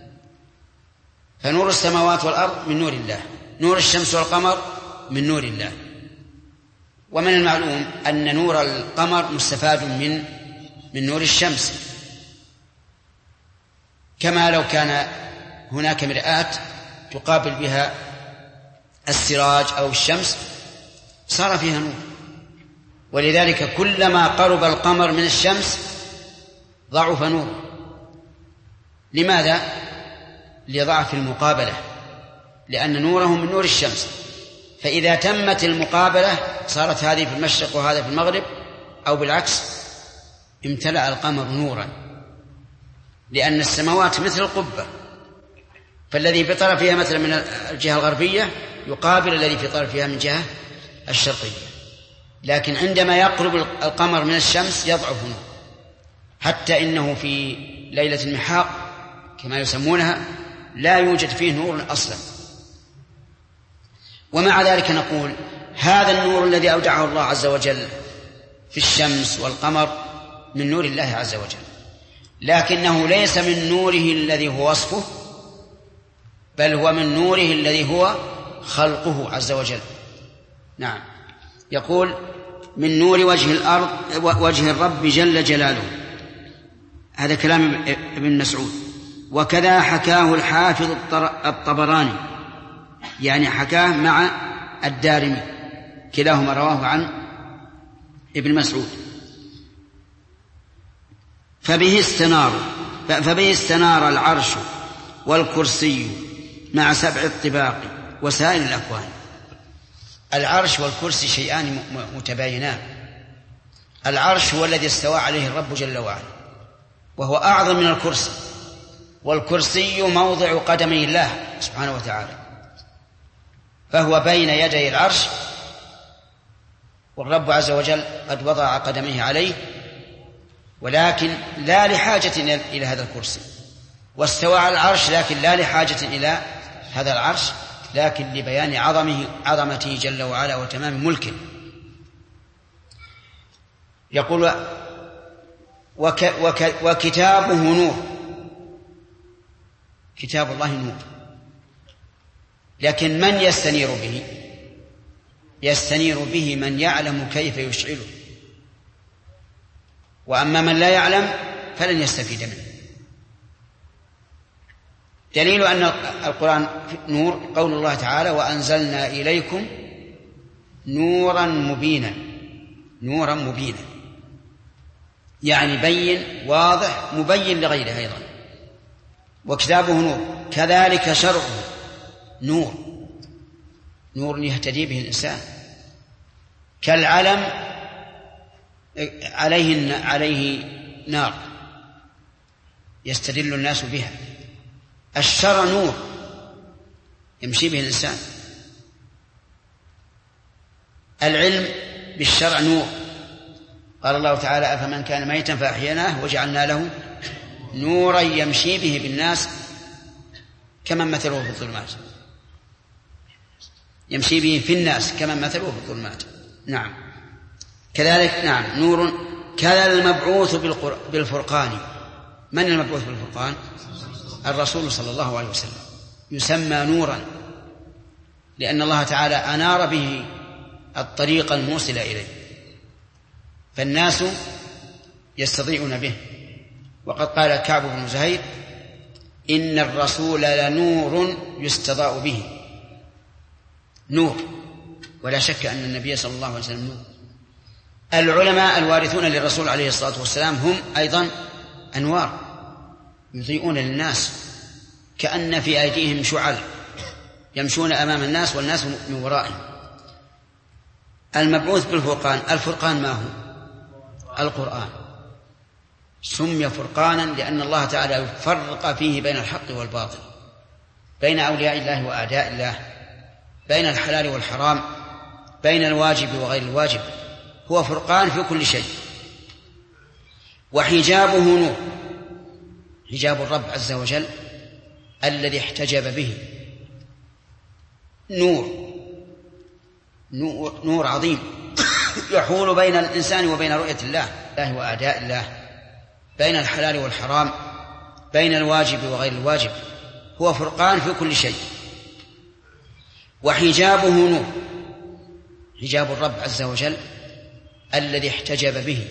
فنور السماوات والأرض من نور الله، نور الشمس والقمر من نور الله. ومن المعلوم أن نور القمر مستفاد من نور الشمس، كما لو كان هناك مرآة تقابل بها السراج أو الشمس صار فيها نور. ولذلك كلما قرب القمر من الشمس ضعف نوره. لماذا؟ لضعف المقابلة، لأن نوره من نور الشمس، فإذا تمت المقابلة صارت هذه في المشرق وهذا في المغرب أو بالعكس امتلأ القمر نورا، لأن السماوات مثل القبة، فالذي في طرفها مثلا من الجهة الغربية يقابل الذي في طرفها من جهة الشرقية، لكن عندما يقرب القمر من الشمس يضعف نور، حتى إنه في ليلة المحاق كما يسمونها لا يوجد فيه نور أصلا. ومع ذلك نقول هذا النور الذي أودعه الله عز وجل في الشمس والقمر من نور الله عز وجل، لكنه ليس من نوره الذي هو وصفه، بل هو من نوره الذي هو خلقه عز وجل. نعم، يقول من نور وجه الرب جل جلاله، هذا كلام ابن مسعود. وكذا حكاه الحافظ الطبراني، يعني حكاه مع الدارمي، كلاهما رواه عن ابن مسعود. فبه استنار العرش والكرسي مع 7 الطباق وسائر الأكوان. العرش والكرسي شيئان متباينان. العرش هو الذي استوى عليه الرب جل وعلا، وهو أعظم من الكرسي، والكرسي موضع قدمي الله سبحانه وتعالى، فهو بين يدي العرش، والرب عز وجل قد وضع قدميه عليه، ولكن لا لحاجة إلى هذا الكرسي. واستوى على العرش لكن لا لحاجة إلى هذا العرش، لكن لبيان عظمته جل وعلا وتمام ملكه. يقول وكتابه نور، كتاب الله نور، لكن من يستنير به؟ يستنير به من يعلم كيف يشعله، وأما من لا يعلم فلن يستفيد منه. دليل أن القرآن نور قول الله تعالى وأنزلنا إليكم نورا مبينا، نورا مبينا يعني بين واضح مبين لغيره أيضا. وكتابه نور، كذلك شرعه نور، نور يهتدي به الإنسان، كالعلم عليه نار يستدل الناس بها. الشرع نور يمشي به الإنسان، العلم بالشرع نور. قال الله تعالى أفمن كان ميتا فأحييناه وجعلنا له نورا يمشي به بالناس كمن مثله في الظلمات، يمشي به في الناس كمن مثله في الظلمات. نعم كذلك، نعم نور. كذا المبعوث بالفرقان. من المبعوث بالفرقان؟ الرسول صلى الله عليه وسلم، يسمى نورا لأن الله تعالى أنار به الطريق الموصل إليه، فالناس يستضيئون به. وقد قال كعب بن زهير إن الرسول لنور يستضاء به، نور، ولا شك أن النبي صلى الله عليه وسلم نور. العلماء الوارثون للرسول عليه الصلاة والسلام هم أيضا أنوار يضيئون للناس، كأن في أيديهم شعل يمشون أمام الناس والناس من ورائهم. المبعوث بالفرقان، الفرقان ما هو؟ القرآن. سمي فرقانا لأن الله تعالى يفرق فيه بين الحق والباطل، بين أولياء الله وأعداء الله، بين الحلال والحرام، بين الواجب وغير الواجب. هو فرقان في كل شيء. وحجابه نور، حجاب الرب عز وجل الذي احتجب به نور عظيم يحول بين الإنسان وبين رؤية الله وأعداء الله، بين الحلال والحرام، بين الواجب وغير الواجب. هو فرقان في كل شيء. وحجابه نور، حجاب الرب عز وجل الذي احتجب به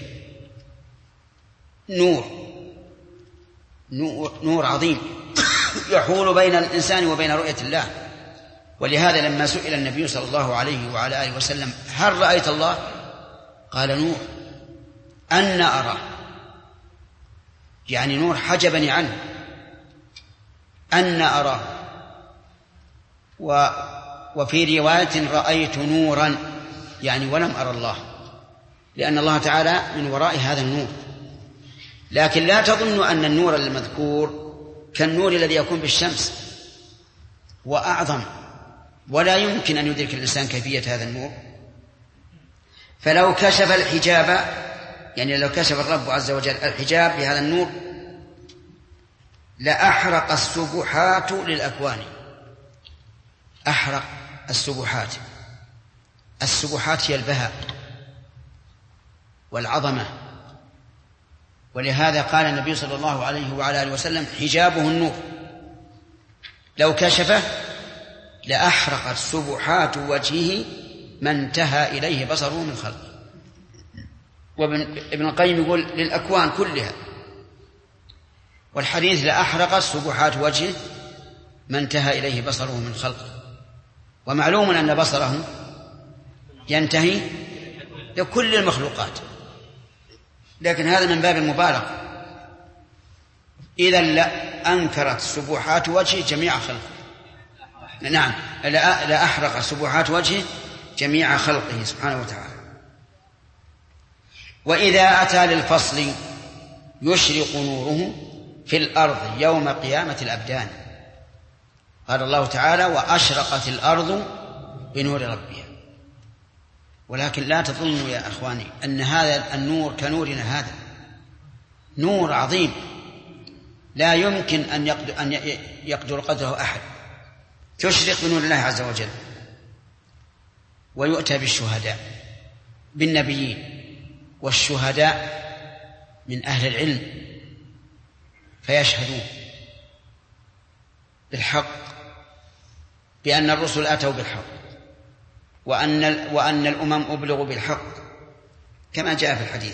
نور عظيم يحول بين الإنسان وبين رؤية الله. ولهذا لما سئل النبي صلى الله عليه وعلى آله وسلم هل رأيت الله؟ قال نور، أن أراه، يعني نور حجبني عنه، أن أراه. وفي رواية رأيت نورا، يعني ولم أرى الله، لأن الله تعالى من وراء هذا النور. لكن لا تظن أن النور المذكور كالنور الذي يكون بالشمس، وأعظم، ولا يمكن أن يدرك الإنسان كيفية هذا النور. فلو كشف الحجاب، يعني لو كشف الرب عز وجل الحجاب بهذا النور لأحرق السبحات للأكوان. أحرق السبحات. السبحات هي البهاء والعظمة. ولهذا قال النبي صلى الله عليه وعلى آله وسلم حجابه النور، لو كشفه لأحرقت سبحات وجهه ما انتهى إليه بصره من خلقه. وابن القيم يقول للأكوان كلها، والحديث لأحرقت سبحات وجهه ما انتهى إليه بصره من خلقه. ومعلوم أن بصره ينتهي لكل المخلوقات، لكن هذا من باب المبالغة. إذن لأنكرت سبحات وجهه جميع خلقه. نعم، لأحرق سبحات وجهه جميع خلقه سبحانه وتعالى. وإذا أتى للفصل يشرق نوره في الأرض يوم قيامة الأبدان. قال الله تعالى وأشرقت الأرض بنور ربها. ولكن لا تظنوا يا أخواني أن هذا النور كنورنا هذا، نور عظيم لا يمكن أن يقدر قدره أحد. تشرق بنور الله عز وجل. ويؤتى بالشهداء، بالنبيين والشهداء من أهل العلم، فيشهدون بالحق بأن الرسل أتوا بالحق، وأن الأمم أبلغوا بالحق كما جاء في الحديث.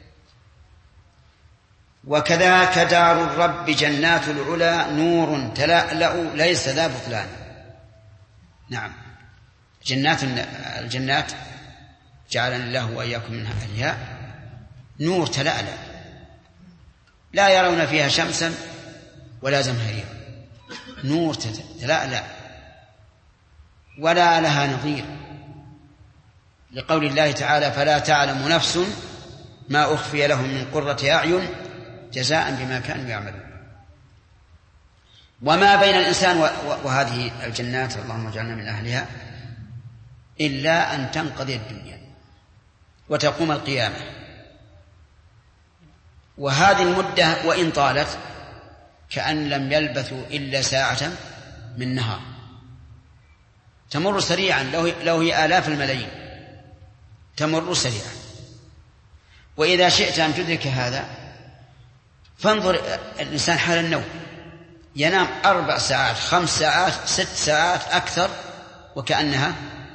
وكذاك دار الرب جنات العلا نور تلألأ ليس ذا بطلان. نعم، الجنات جعلنا الله وإياكم من أهلها نور تلألأ لا يرون فيها شمسا ولا زمهريرا، نور تلألأ ولا لها نظير، لقول الله تعالى فلا تعلم نفس ما أخفي لهم من قرة أعين جزاء بما كانوا يعملون. وما بين الإنسان وهذه الجنات اللهم اجعلنا من أهلها إلا أن تنقضي الدنيا وتقوم القيامة. وهذه المدة وإن طالت كأن لم يلبثوا إلا ساعة من نهار، تمر سريعا، لو هي آلاف الملايين تمر سريعا. وإذا شئت أن تدرك هذا فانظر الإنسان حال النوم، ينام 4 ساعات 5 ساعات 6 ساعات أكثر وكأنها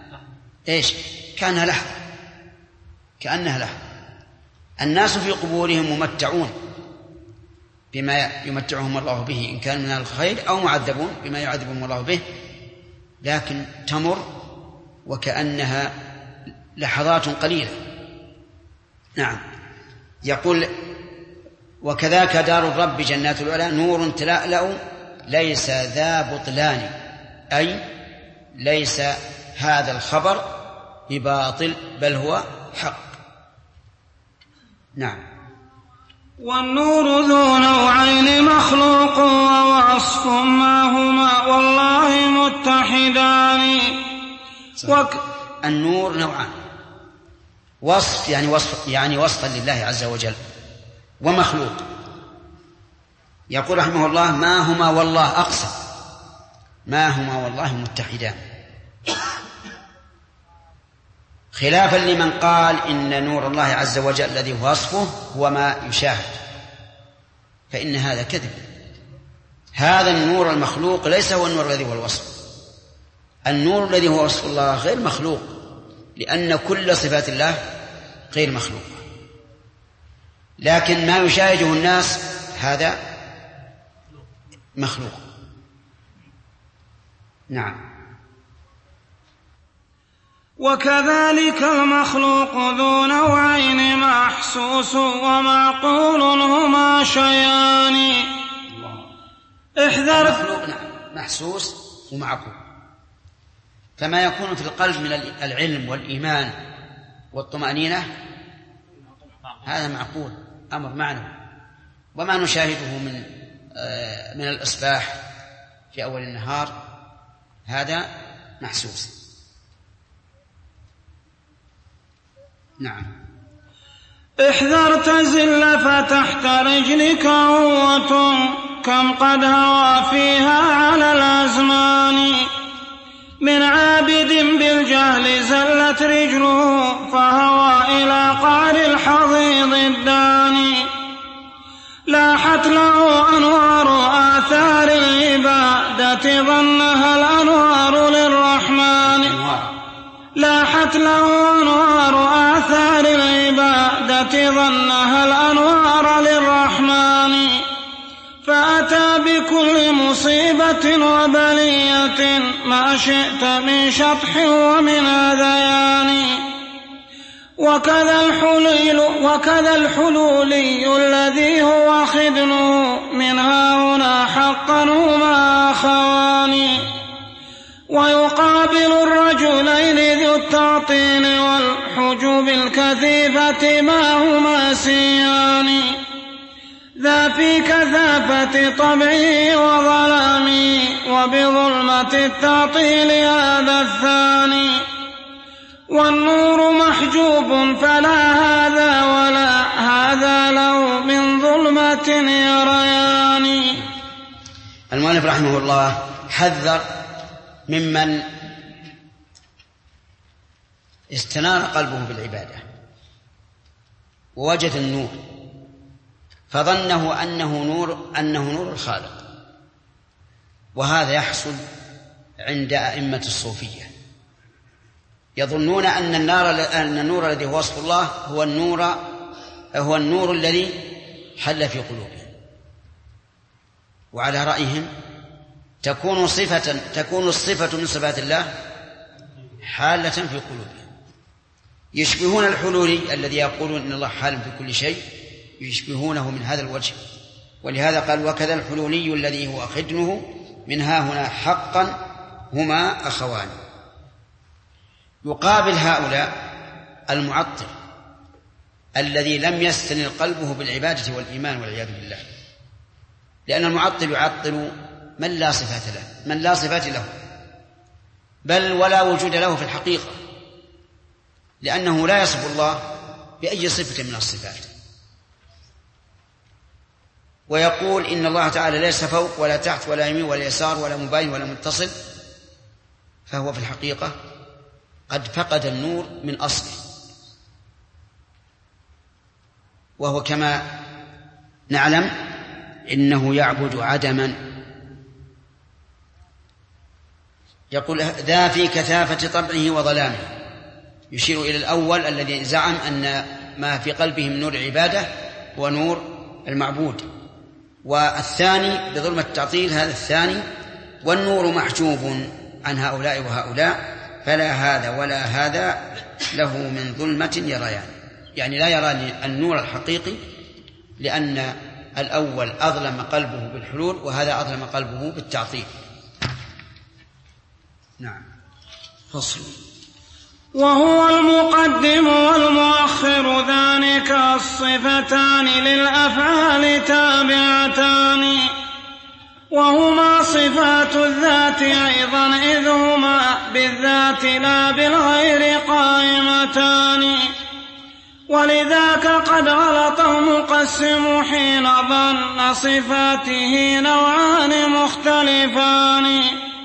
كأنها لحظة، كأنها لحظة. الناس في قبورهم ممتعون بما يمتعهم الله به إن كان من الخير، أو معذبون بما يعذبهم الله به، لكن تمر وكأنها لحظات قليلة. نعم. يقول وكذاك دار الرب جنات العلا نور تلألأ ليس ذا بطلان، أي ليس هذا الخبر بباطل بل هو حق. نعم. والنور ذو نوعين مخلوق ووصف ما هما والله متحدان. النور نوعان، وصف يعني وصفا لله عز وجل، ومخلوق. يقول رحمه الله ما هما والله أقسم، ما هما والله متحدان، خلافا لمن قال إن نور الله عز وجل الذي هو وصفه هو ما يشاهد، فإن هذا كذب. هذا النور المخلوق ليس هو النور الذي هو الوصف. النور الذي هو وصف الله غير مخلوق، لأن كل صفات الله غير مخلوق، لكن ما يشاهده الناس هذا مخلوق. نعم. وكذلك المخلوق ذو نوعين محسوس ومعقول هما شيئان. احذر. المخلوق نعم محسوس ومعقول، فما يكون في القلب من العلم والإيمان والطمأنينة هذا معقول، أمر معنوي. وما نشاهده من الإصباح في أول النهار هذا محسوس. نعم. احذر تزل فتحت رجلك عوة كم قد هوى فيها على الأزمان. من عابد بالجهل زلت رجله فهوى إلى قعر الحضيض الداني. لاحت له أنوار آثار العبادة ظنها الأنوار للرحمن. لاحت له أنوار آثار العبادة ظنها الأنوار للرحمن. فأتى بكل مصيبة وبلية ما شئت من شطح ومن هذيان. وكذا الحلولي الذي هو خدنه منها هنا حقا هما أخوان. ويقابل الرجلين ذو التعطيل والحجوب الكثيفة ما هما سيان. ذا في كثافة طبعه وظلامه وبظلمة التعطيل هذا الثاني. والنور محجوب فلا هذا ولا هذا له من ظلمة يريان. المؤلف رحمه الله حذر ممن استنار قلبه بالعبادة ووجد النور فظنه أنه نور الخالق، وهذا يحصل عند أئمة الصوفية. يظنون أن النور الذي هو وصف الله هو النور الذي حل في قلوبهم، وعلى رأيهم تكون الصفة من صفات الله حالة في قلوبهم. يشبهون الحلولي الذي يقولون إن الله حال في كل شيء، يشبهونه من هذا الوجه. ولهذا قال وكذا الحلولي الذي هو خدنه منها هنا حقا هما أخوان. يقابل هؤلاء المعطل الذي لم يستنر قلبه بالعبادة والإيمان والعياذ بالله، لأن المعطل يعطل من لا صفات له بل ولا وجود له في الحقيقة، لأنه لا يصف الله بأي صفة من الصفات. ويقول إن الله تعالى ليس فوق ولا تحت ولا يمين ولا يسار ولا مباين ولا متصل، فهو في الحقيقة قد فقد النور من أصله، وهو كما نعلم إنه يعبد عدما. يقول ذا في كثافة طبعه وظلامه، يشير إلى الأول الذي زعم أن ما في قلبه من نور العبادة هو نور المعبود، والثاني بظلمة التعطيل هذا الثاني. والنور محجوب عن هؤلاء وهؤلاء فلا هذا ولا هذا له من ظلمة يريان. يعني لا يرى النور الحقيقي، لأن الأول أظلم قلبه بالحلول وهذا أظلم قلبه بالتعطيل. نعم. فصل. وهو المقدم والمؤخر ذلك الصفتان للأفعال تابعتان، وهما صفات الذات أيضا إذ هما بالذات لا بالغير قائمتان. ولذاك قد غلط المقسم حين ظن صفاته نوعان مختلفان،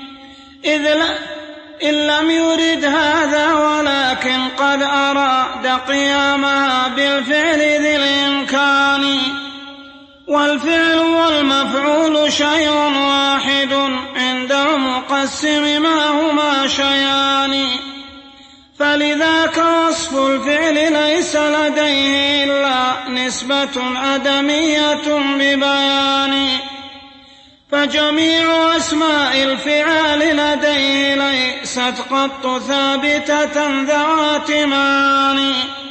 إذ لم يرد هذا ولكن قد أراد قيامها بالفعل ذي الإمكان. والفعل والمفعول شيء واحد عند المقسم ما هما شيئان، فلذاك وصف الفعل ليس لديه إلا نسبة أدمية ببيان، فجميع أسماء الفعال لديه ليست قط ثابتة ذوات معاني،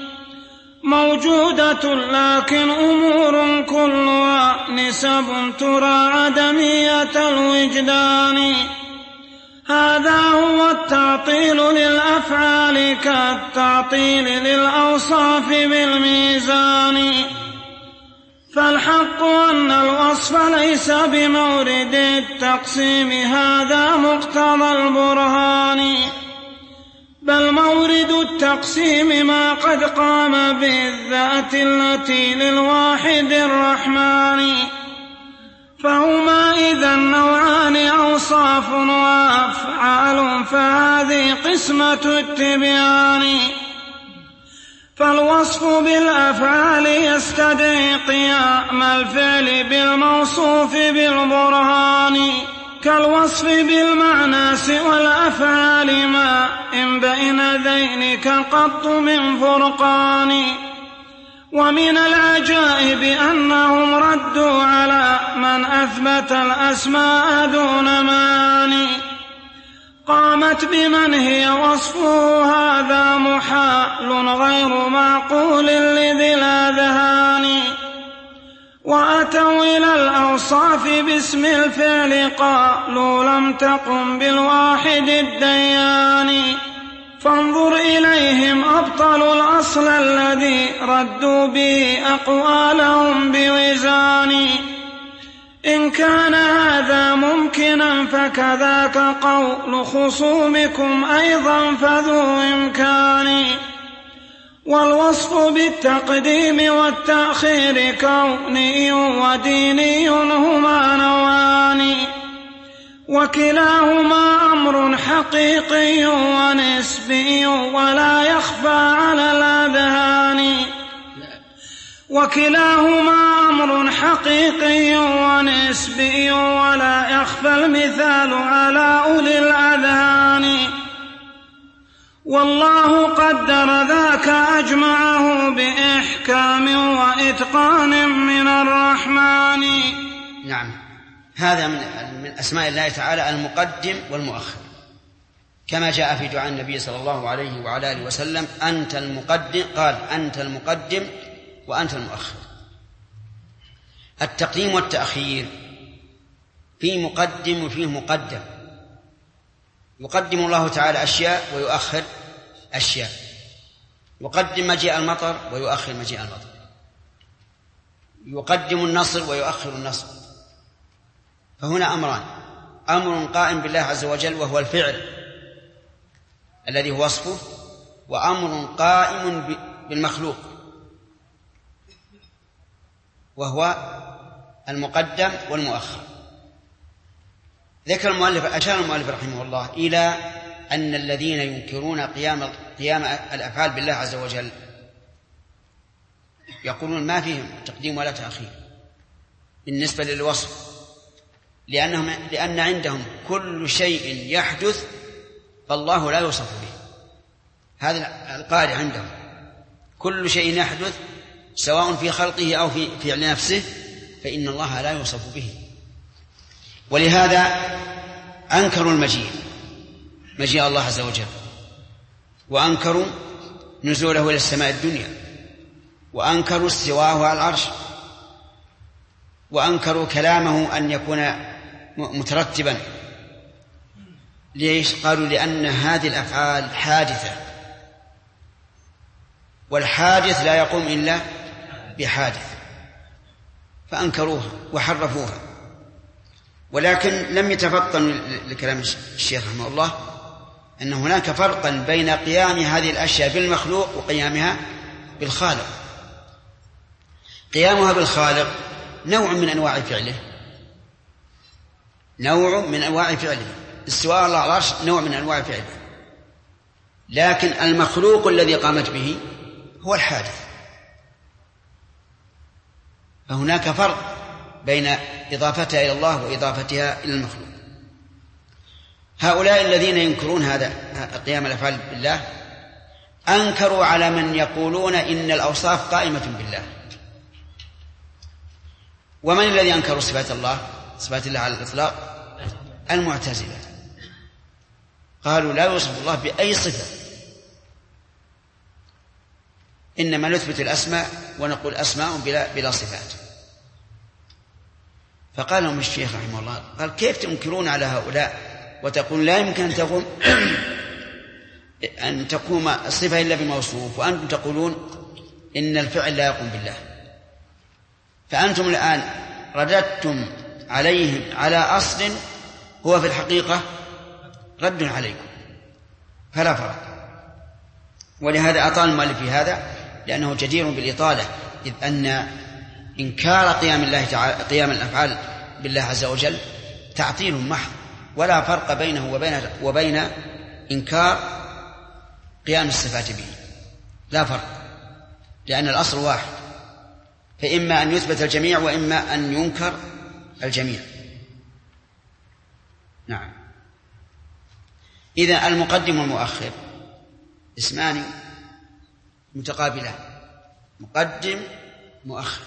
موجودة لكن أمور كلها نسب ترى عدمية الوجدان. هذا هو التعطيل للأفعال كالتعطيل للأوصاف بالميزان. فالحق أن الوصف ليس بمورد التقسيم، هذا مقتضى البرهان، بل مورد التقسيم ما قد قام بالذات التي للواحد الرحمن. فهما إذا نوعان أوصاف وأفعال، فهذه قسمة التبيان. فالوصف بالأفعال يستدعي قيام الفعل بالموصوف بالبرهان، كالوصف بالمعنى سوى الأفعال ما إن بين ذينك قط من فرقان. ومن العجائب أنهم ردوا على من أثبت الأسماء دون معاني، قامت بمن هي وصفه هذا محال غير معقول لذي الأذهان. وأتوا إلى الأوصاف باسم الفعل قالوا لم تقم بالواحد الديان، فانظر إليهم أبطلوا الأصل الذي ردوا به أقوالهم بوزان. إن كان هذا ممكنا فكذاك قول خصومكم أيضا فذو إمكان. والوصف بالتقديم والتأخير كوني وديني هما نوعان، وكلاهما أمر حقيقي ونسبي ولا يخفى على الأذهان. وكلاهما أمر حقيقي ونسبي ولا يخفى المثال على أولي الأذهان. والله قدر ذاك أجمعه بإحكام وإتقان من الرحمن. نعم. هذا من أسماء الله تعالى المقدم والمؤخر، كما جاء في دعاء النبي صلى الله عليه وعلى آله وسلم أنت المقدم، قال أنت المقدم وأنت المؤخر. التقديم والتأخير فيه مقدم وفيه مقدم. يقدم الله تعالى أشياء ويؤخر أشياء، يقدم مجيء المطر ويؤخر مجيء المطر، يقدم النصر ويؤخر النصر. فهنا أمران: أمر قائم بالله عز وجل وهو الفعل الذي هو وصفه، وأمر قائم بالمخلوق وهو المقدم والمؤخر. أشار المؤلف رحمه الله إلى أن الذين ينكرون قيام الأفعال بالله عز وجل يقولون ما فيهم تقديم ولا تأخير بالنسبة للوصف، لأن عندهم كل شيء يحدث فالله لا يوصف به. هذا القاعدة عندهم، كل شيء يحدث سواء في خلقه أو في فعل نفسه فإن الله لا يوصف به. ولهذا أنكروا مجيء الله عز وجل، وأنكروا نزوله إلى السماء الدنيا، وأنكروا استواءه على العرش، وأنكروا كلامه أن يكون مترتبا. ليش؟ قالوا لأن هذه الأفعال حادثة، والحادث لا يقوم إلا بحادث، فأنكروها وحرفوها. ولكن لم يتفطن لكلام الشيخ رحمه الله أن هناك فرقا بين قيام هذه الأشياء بالمخلوق وقيامها بالخالق. قيامها بالخالق نوع من أنواع فعله، نوع من أنواع فعله، استواء الله على العرش نوع من أنواع فعله، لكن المخلوق الذي قامت به هو الحادث. فهناك فرق بين إضافتها إلى الله وإضافتها إلى المخلوق. هؤلاء الذين ينكرون هذا قيام الأفعال بالله أنكروا على من يقولون إن الأوصاف قائمة بالله. ومن الذي أنكروا صفات الله، صفات الله على الإطلاق؟ المعتزلة. قالوا لا يوصف الله بأي صفة، إنما نثبت الأسماء ونقول أسماء بلا صفات. فقال لهم الشيخ رحمه الله قال كيف تنكرون على هؤلاء وتقول لا يمكن أن تقوم الصفة إلا بموصوف، وأنتم تقولون إن الفعل لا يقوم بالله. فأنتم الآن رددتم عليهم على أصل هو في الحقيقة رد عليكم، فلا فرق. ولهذا أطال المؤلف في هذا لأنه جدير بالإطالة، إذ أن إنكار قيام الأفعال بالله عز وجل تعطيل محض، ولا فرق بينه وبين إنكار قيام الصفات به، لا فرق، لأن الأصل واحد، فإما أن يثبت الجميع وإما أن ينكر الجميع. نعم. إذن المقدم والمؤخر اسمان متقابلان، مقدم مؤخر.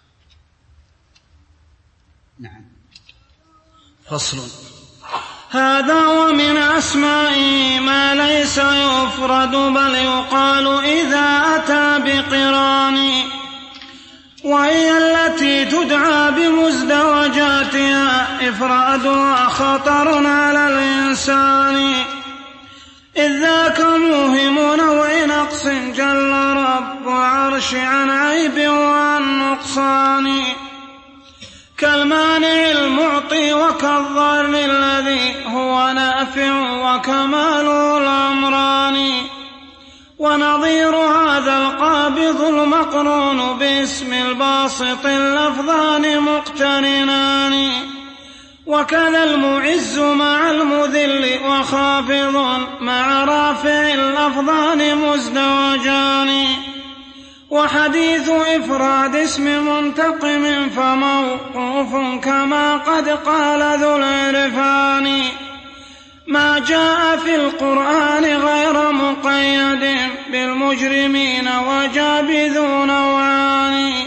نعم. فصل. هذا ومن أسمائه ما ليس يفرد بل يقال إذا أتى بقران، وهي التي تدعى بمزدوجاتها إفرادها خطر على الإنسان، إذ ذاك موهم نوع نقص جل رب عرش عن عيب وعن نقصان، كالمانع المعطي وكالضار الذي هو نافع وكمال الأمران، ونظير هذا القابض المقرون باسم الباسط اللفظان مقترنان، وكذا المعز مع المذل وخافض مع رافع اللفظان مزدوجان، وحديث إفراد اسم منتقم فموقوف كما قد قال ذو العرفان، ما جاء في القرآن غير مقيد بالمجرمين وجابذو نوعان.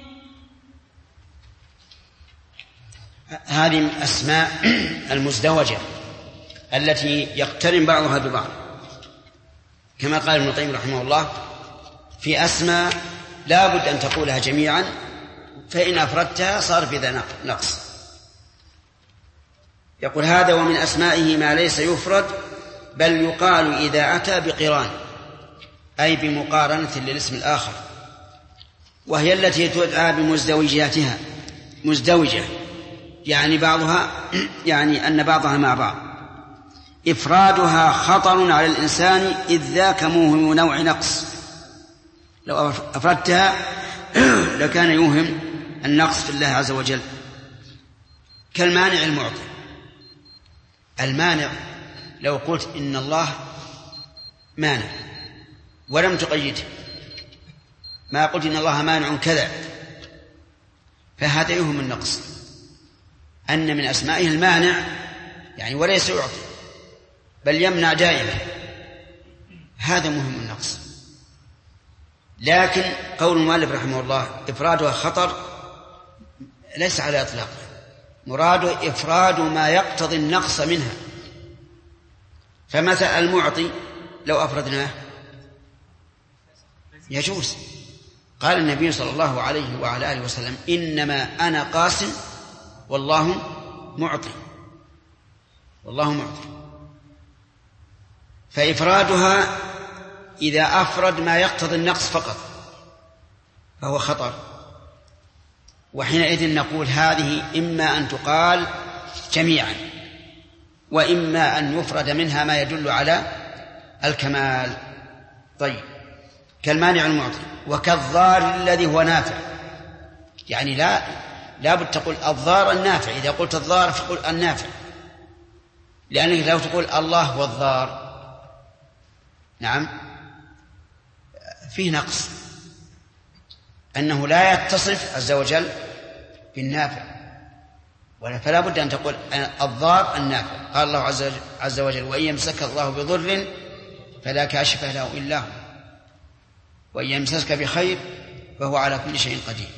هذه الأسماء المزدوجة التي يقترن بعضها ببعض، كما قال ابن القيم رحمه الله في أسماء لا بد أن تقولها جميعا، فإن أفردتها صار في ذا نقص. يقول هذا ومن أسمائه ما ليس يفرد بل يقال إذا أتى بقران، أي بمقارنة للاسم الآخر، وهي التي تدعى بمزدوجاتها، مزدوجة يعني بعضها يعني أن بعضها مع بعض، إفرادها خطر على الإنسان إذ ذاك موهم نوع نقص، لو أفردتها لكان يوهم النقص في الله عز وجل. كالمانع المعطي، المانع لو قلت إن الله مانع ولم تقيده، ما قلت إن الله مانع كذا، فهذا يوهم النقص، أن من أسمائه المانع يعني وليس يعطي بل يمنع دائما، هذا مهم النقص. لكن قول المؤلف رحمه الله إفرادها خطر ليس على إطلاقه، مراده إفراد ما يقتضي النقص منها. فمثل المعطي لو أفردناه يجوز، قال النبي صلى الله عليه وعلى آله وسلم: إنما أنا قاسم والله معطي، والله معطي. فإفرادها إذا أفرد ما يقتضي النقص فقط فهو خطر، وحينئذ نقول هذه إما أن تقال جميعا، وإما أن يفرد منها ما يدل على الكمال. طيب، كالمانع المعطي وكالضار الذي هو نافع، يعني لا بد تقول الضار النافع. إذا قلت الضار فقل النافع، لأنك لو تقول الله هو الضار نعم فيه نقص، أنه لا يتصف عز وجل بالنافع، فلا بد أن تقول الضار النافع. قال الله عز وجل: وإن يمسك الله بضر فلا كاشف له إلا هو، وإن يمسسك بخير فهو على كل شيء قدير.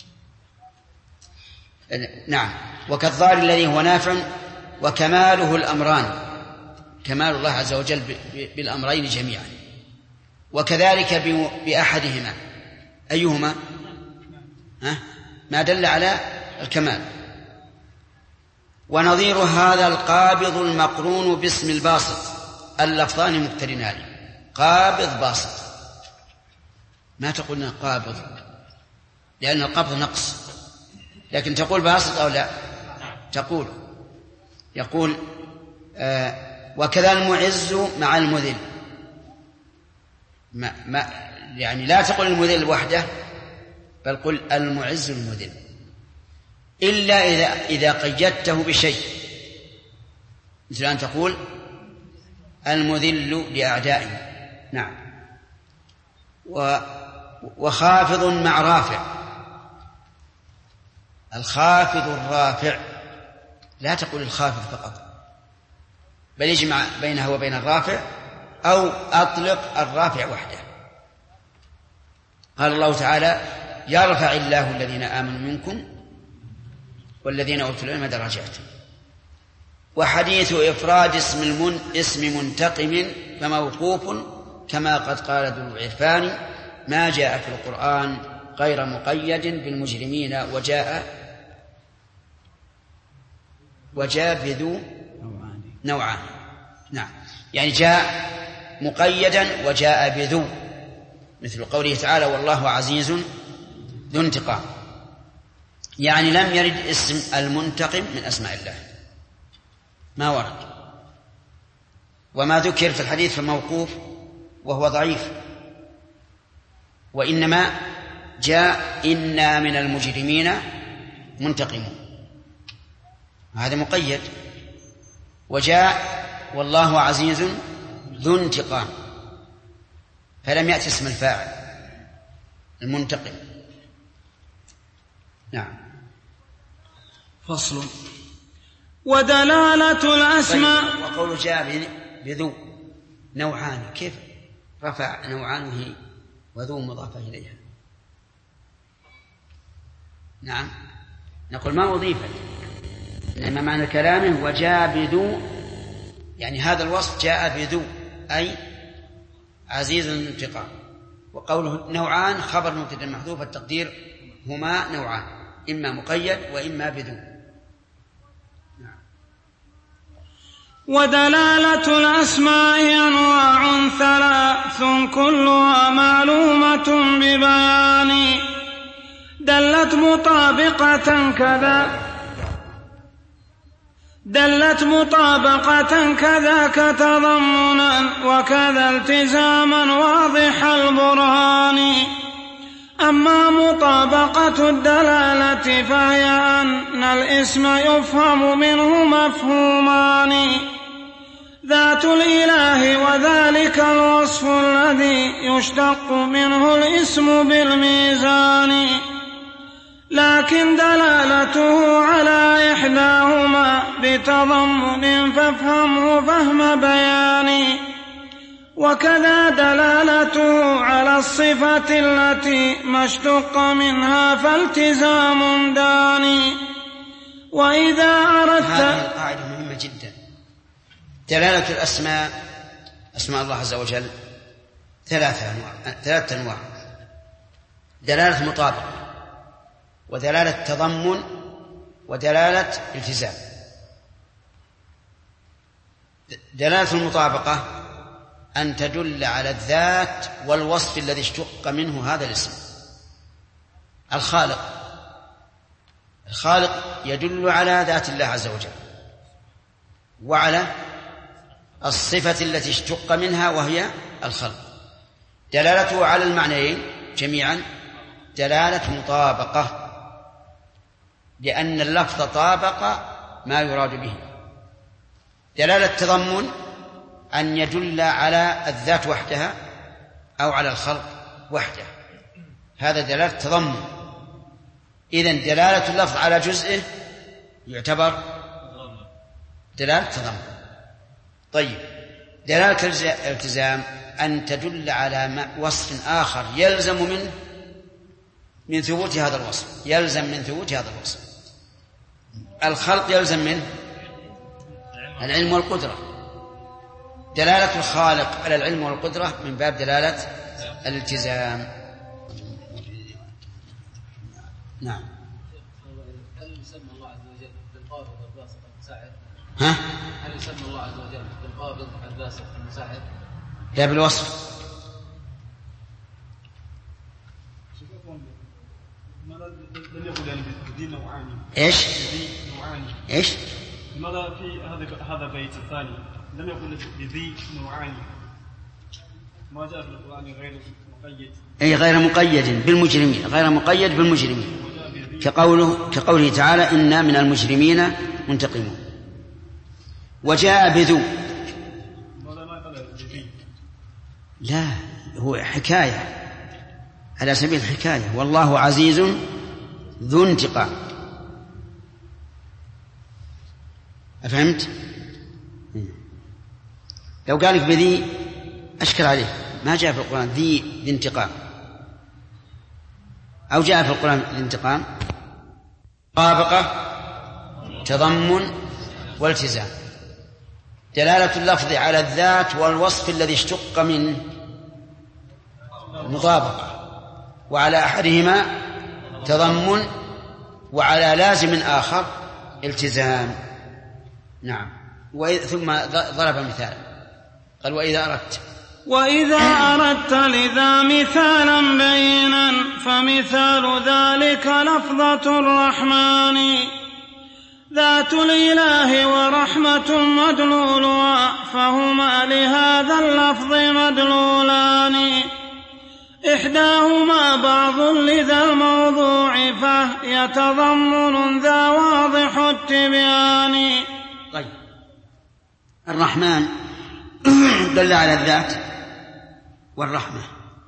نعم. وكالضار الذي هو نافع وكماله الأمران، كمال الله عز وجل بالأمرين جميعا، وكذلك بأحدهما. أيهما؟ ما دل على الكمال. ونظير هذا القابض المقرون باسم الباسط، اللفظان مقترنان، قابض باسط. ما تقولنا قابض لأن القبض نقص، لكن تقول باسط أو لا؟ تقول. يقول وكذا المعز مع المذل، يعني لا تقل المذل وحده، بل قل المعز المذل، إلا إذا قيدته بشيء، مثل أن تقول المذل لأعدائه. نعم. وخافض مع رافع، الخافض الرافع، لا تقول الخافض فقط، بل يجمع بينه وبين الرافع، أو أطلق الرافع وحده. قال الله تعالى: يرفع الله الذين آمنوا منكم والذين أوتوا العلم درجات. وحديث إفراد اسم منتقم فموقوف، كما قد قال ذو العرفان: ما جاء في القرآن غير مقيد بالمجرمين وجاء بذو نوعان. نعم، يعني جاء مقيدا وجاء بذو، مثل قوله تعالى: والله عزيز ذو انتقام، يعني لم يرد اسم المنتقم من أسماء الله، ما ورد. وما ذكر في الحديث فموقوف وهو ضعيف، وإنما جاء إنا من المجرمين منتقمون، هذا مقيد. وجاء والله عزيز ذو انتقام، فلم يأتي اسم الفاعل المنتقم. نعم. فصل. ودلالة الأسماء. وقول جاء بذو نوعان، كيف رفع نوعانه وذو مضافة إليها؟ نعم، نقول ما أضيفت، إنما معنى كلامه وجاء بذو، يعني هذا الوصف جاء بذو أي عزيز الانتقام. وقوله نوعان خبر مبتدأ محذوف، التقدير هما نوعان، إما مقيد وإما بذو. ودلالة الأسماء أنواع ثلاث كلها معلومة ببيان، دلت مطابقة كذاك تضمنا، وكذا التزاما واضح البرهان. أما مطابقة الدلالة فهي أن الاسم يفهم منه مفهومان: ذات الإله وذلك الوصف الذي يشتق منه الاسم بالميزان، لكن دلالته على إحداهما بتضمن فافهمه فهم بيان، وكذا دلالته على الصفة التي ما اشتق منها فالتزام داني. وإذا أردت، هذه القاعدة مهمة جدا. دلالة الأسماء، أسماء الله عز وجل ثلاثة أنواع. دلالة مطابقة، ودلالة تضمن، ودلالة التزام. دلالة المطابقة أن تدل على الذات والوصف الذي اشتق منه هذا الاسم. الخالق يدل على ذات الله عز وجل، وعلى الصفة التي اشتق منها وهي الخلق. دلالته على المعنيين جميعا دلالة مطابقة، لأن اللفظ طابق ما يراد به. دلالة تضمن أن يدل على الذات وحدها أو على الخلق وحده، هذا دلالة تضمن. إذن دلالة اللفظ على جزئه يعتبر دلالة تضمن. طيب، دلالة الالتزام أن تدل على وصف آخر يلزم من ثبوت هذا الوصف، يلزم من ثبوت هذا الوصف. الخلق يلزم منه العلم والقدرة، دلالة الخالق على العلم والقدرة من باب دلالة الالتزام. نعم. هل يسمى الله عز وجل بالقابض والباسط المساعد؟ هل يسمى الله عز وجل بالقابض والباسط المساعد؟ لا، بالوصف. ايش؟ ايش؟ لماذا في هذا البيت الثاني لم يقل بذي نوعان؟ ما جاء في القرآن غير مقيد. أي غير مقيد بالمجرمين، غير مقيد بالمجرمين، كقوله تعالى إنا من المجرمين منتقمون. وجاء بذو، لا، هو حكاية على سبيل الحكاية، والله عزيز ذو انتقام. أفهمت؟ لو قالك بذي أشكل عليه، ما جاء في القرآن ذي انتقام، أو جاء في القرآن الانتقام. مطابقة، تضمن، والتزام. دلالة اللفظ على الذات والوصف الذي اشتق منه مطابقة، وعلى أحدهما تضمن، وعلى لازم آخر التزام. نعم. ثم ضرب مثالا قال وإذا أردت لذا مثالا بينا فمثال ذلك لفظة الرحمن، ذات الإله ورحمة مدلولها، فهما لهذا اللفظ مدلولان، إحداهما بعض لذا الموضوع فهي تضمن ذا واضح التبيان. طيب، الرحمن دل على الذات والرحمة،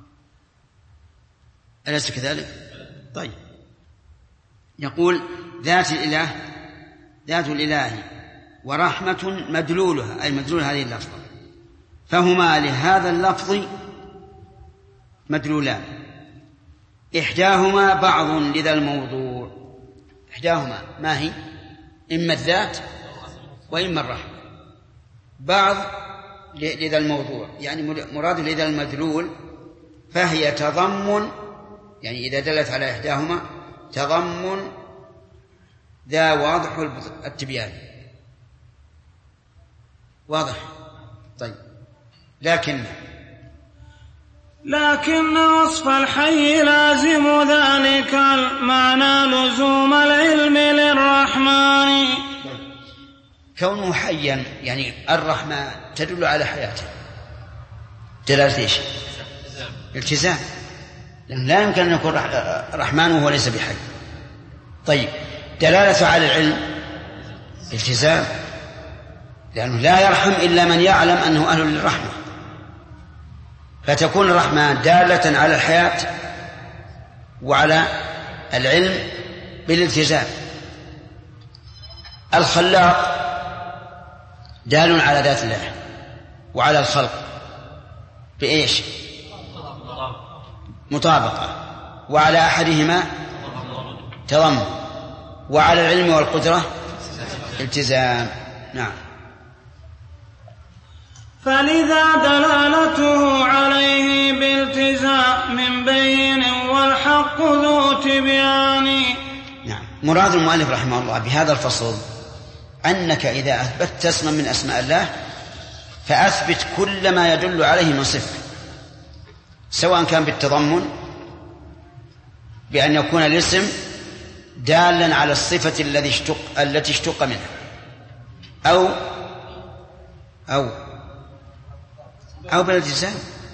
أليس كذلك؟ طيب، يقول ذات الإله ورحمة مدلولها، أي مدلول هذه اللفظة، فهما لهذا اللفظ مدلولان، إحداهما بعض لذا الموضوع. إحداهما ما هي؟ إما الذات وإما الرحمة. بعض لذا الموضوع يعني مراد لذا المدلول، فهي تضمن، يعني إذا دلت على إحداهما تضمن ذا واضح التبيان. واضح؟ طيب، لكن وصف الحي لازم ذلك المعنى لزوم العلم للرحمن. كونه حيا يعني الرحمن تدل على حياته، دلالة ايش؟ التزام، لأنه لا يمكن أن يكون رحمن وهو ليس بحي. طيب، دلالة على العلم التزام، لأنه لا يرحم إلا من يعلم أنه أهل للرحمة، فتكون الرحمن دالة على الحياة وعلى العلم بالالتزام. الخلاق دال على ذات الله وعلى الخلق بإيش؟ مطابقة، وعلى أحدهما تضمن، وعلى العلم والقدرة التزام. نعم. فلذا دلالته عليه بالتزام بين والحق الحق ذو تبيان. نعم. مراد المؤلف رحمه الله بهذا الفصل أنك إذا أثبتت اسما من أسماء الله فأثبت كل ما يدل عليه من صفة، سواء كان بالتضمن بأن يكون الاسم دالا على الصفة التي اشتق منها، أو بالالتزام،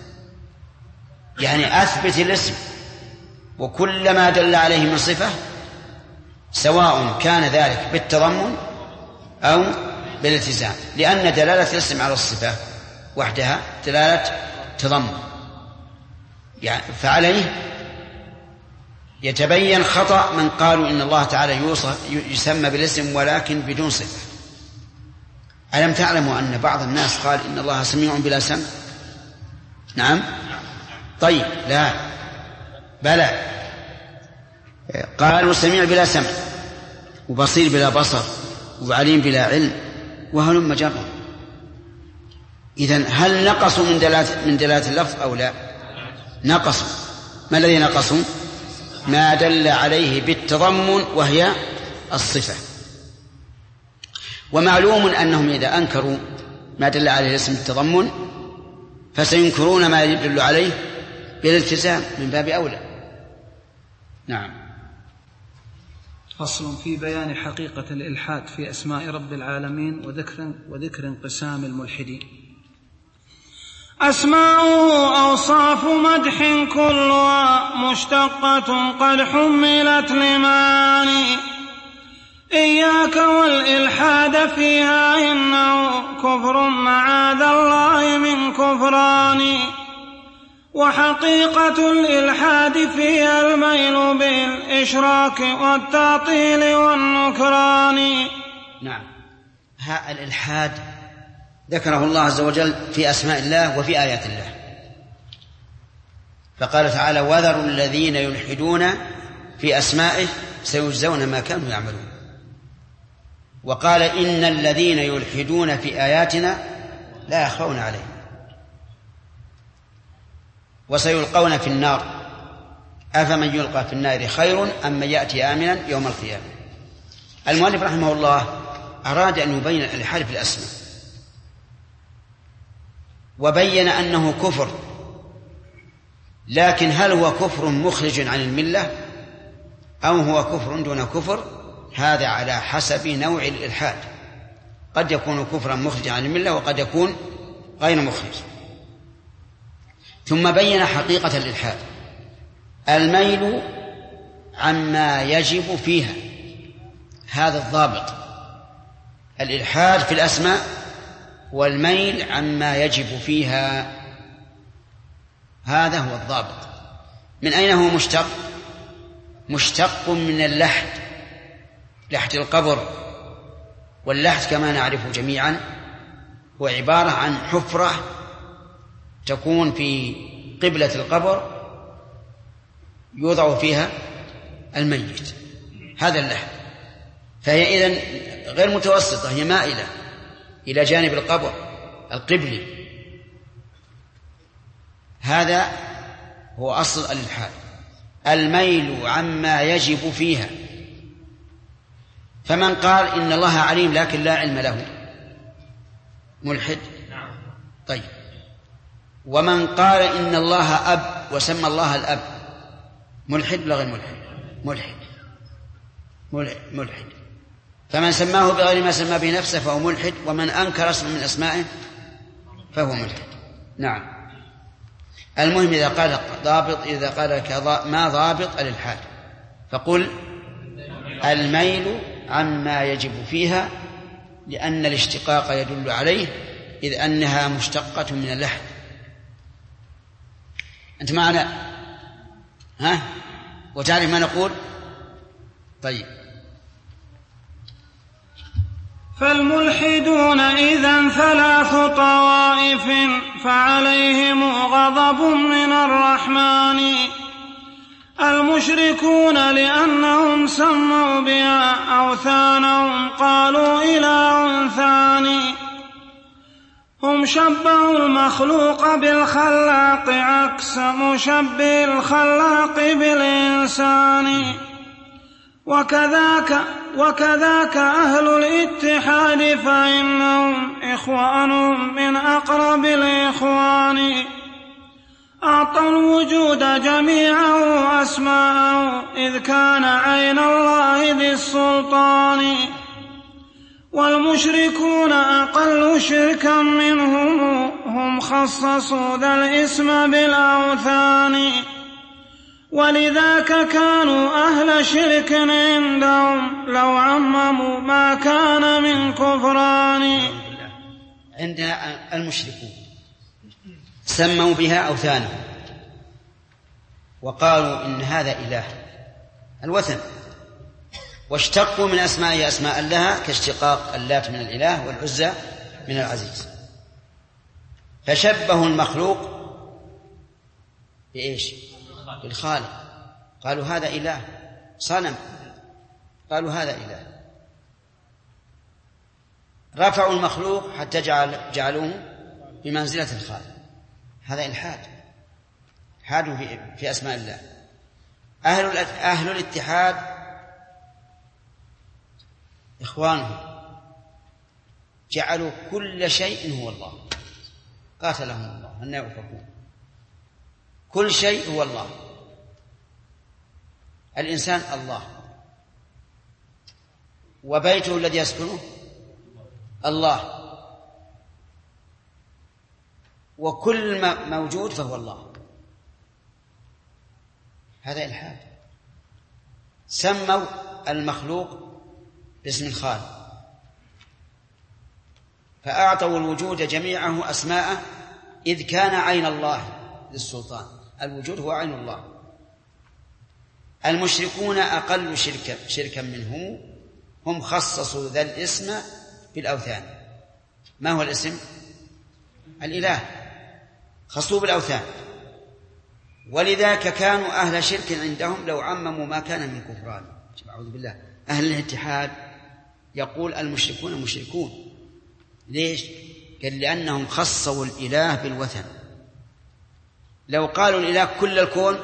يعني أثبت الاسم وكل ما دل عليه من صفة، سواء كان ذلك بالتضمن أو بالالتزام، لأن دلالة الاسم على الصفة وحدها دلالة تضمن، يعني فعليه يتبين خطأ من قالوا إن الله تعالى يسمى بالاسم ولكن بدون صفة. ألم تعلموا أن بعض الناس قال إن الله سميع بلا سمع؟ نعم. طيب لا، بلى، قالوا سميع بلا سمع وبصير بلا بصر وعليم بلا علم وهلم جرا. إذن هل نقصوا من دلالة اللفظ أو لا؟ نقصوا. ما الذي نقصوا؟ ما دل عليه بالتضمن وهي الصفة. ومعلوم أنهم إذا أنكروا ما دل عليه الاسم بالتضمن فسينكرون ما يدل عليه بالالتزام من باب أولى. نعم. فصل في بيان حقيقة الإلحاد في أسماء رب العالمين وذكر انقسام الملحدين. أسماؤه أوصاف مدح كلها مشتقة قد حملت لمعاني، إياك والإلحاد فيها إنه كفر معاذ الله من كفران، وحقيقة الإلحاد فيها الميل بالإشراك والتعطيل والنكران. نعم. الإلحاد ذكره الله عز وجل في أسماء الله وفي آيات الله، فقال تعالى وذروا الذين يلحدون في أسمائه سيجزون ما كانوا يعملون. وقال إن الذين يلحدون في آياتنا لا يخفون عليهم وسيلقون في النار أفمن يلقى في النار خير أم من يأتي آمنا يوم القيامة. المؤلف رحمه الله أراد أن يبين الإلحاد في الأسماء، وبين أنه كفر، لكن هل هو كفر مخرج عن الملة أو هو كفر دون كفر؟ هذا على حسب نوع الإلحاد، قد يكون كفرا مخرجا عن الملة وقد يكون غير مخرج. ثم بين حقيقة الإلحاد: الميل عما يجب فيها، هذا الضابط. الإلحاد في الأسماء والميل عما يجب فيها، هذا هو الضابط. من أين هو مشتق؟ مشتق من اللحد، لحد القبر. واللحد كما نعرف جميعا هو عبارة عن حفرة تكون في قبلة القبر يوضع فيها الميت، هذا اللحد. فهي إذن غير متوسطة، هي مائلة إلى جانب القبر القبلي. هذا هو أصل الإلحاد، الميل عما يجب فيها. فمن قال إن الله عليم لكن لا علم له ملحد. طيب، ومن قال إن الله أب وسمى الله الأب ملحد ولا غير ملحد؟ ملحد. فمن سماه بغير ما سمى به نفسه فهو ملحد، ومن أنكر اسم من أسمائه فهو ملحد. نعم. المهم إذا قال لك ما ضابط الإلحاد فقل الميل عما يجب فيها، لأن الاشتقاق يدل عليه، إذ أنها مشتقة من اللحد. أنت معنا؟ ها؟ وتعرف ما نقول؟ طيب. فالملحدون إذن 3 طوائف، فعليهم غضب من الرحمن. المشركون لأنهم سموا بها أوثانهم قالوا إله ثاني، هم شبهوا المخلوق بالخلاق عكس مشبه الخلاق بالإنسان. وكذاك أهل الاتحاد فإنهم إخوانهم من أقرب الإخوان. أعطوا الوجود جميعه أسماءه إذ كان عين الله ذي السلطان. والمشركون أقل شركا منهم هم خصصوا ذا الاسم بالأوثان. ولذاك كانوا أهل شرك عندهم لو عمموا ما كان من كفران. عندنا المشركون سموا بها أوثانا وقالوا إن هذا إله الوثن، واشتقوا من أسماء أسماء لها كاشتقاق اللات من الإله والعزى من العزيز. فشبهوا المخلوق بإيش؟ بالخالق. قالوا هذا إله صنم، قالوا هذا إله. رفعوا المخلوق حتى جعلوه بمنزلة الخالق. هذا إلحاد، إلحاد في أسماء الله. أهل الاتحاد إخوانهم جعلوا كل شيء هو الله، قاتلهم الله أن يؤفكون. كل شيء هو الله، الإنسان الله، وبيته الذي يسكنه الله، وكل ما موجود فهو الله. هذا إلحاد. سموا المخلوق باسم الخالق، فأعطوا الوجود جميعه أسماءه إذ كان عين الله للسلطان. الوجود هو عين الله. المشركون أقل شركا منهم هم خصصوا ذا الاسم بالأوثان. ما هو الاسم؟ الإله، خصوه بالأوثان. ولذاك كانوا أهل شرك عندهم لو عمموا ما كان من كفران. أعوذ بالله. أهل الاتحاد يقول المشركون مشركون. ليش؟ قال لأنهم خصوا الإله بالوثن. لو قالوا الإله كل الكون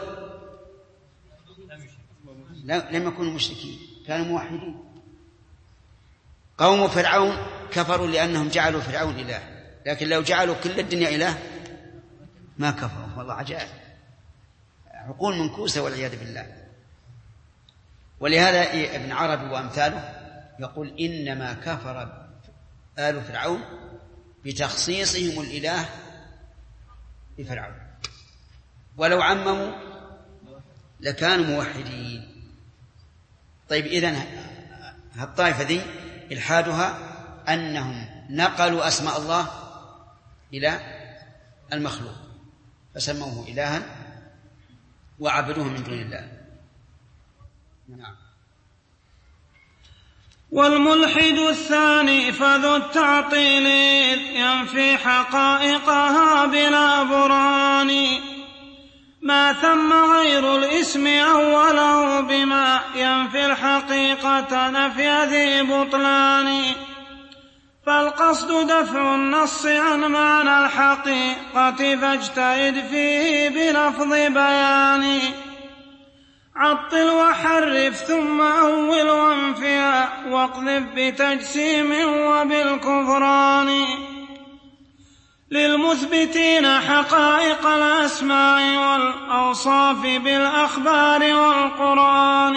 لم يكونوا مشركين، كانوا موحدين. قوم فرعون كفروا لأنهم جعلوا فرعون إله، لكن لو جعلوا كل الدنيا إله ما كفروا. والله عجائب، عقول منكوسة والعياذ بالله. ولهذا ابن عربي وأمثاله يقول إنما كفر آل فرعون بتخصيصهم الإله بفرعون، ولو عمموا لكانوا موحدين. طيب، إذن هالطائفة ذي إلحادها أنهم نقلوا أسماء الله إلى المخلوق فسموه إلها وعبدوه من دون الله. نعم. والملحد الثاني فذو التعطيل ينفي حقائقها بلا برهان. ما ثم غير الاسم أوله بما ينفي الحقيقة نفي ذي بطلان. فالقصد دفع النص عن معنى الحقيقة فاجتهد فيه بلفظ بيان. عطل وحرف ثم أول وانفيا واقذف بتجسيم وبالكفران. للمثبتين حقائق الأسماء والأوصاف بالأخبار والقرآن.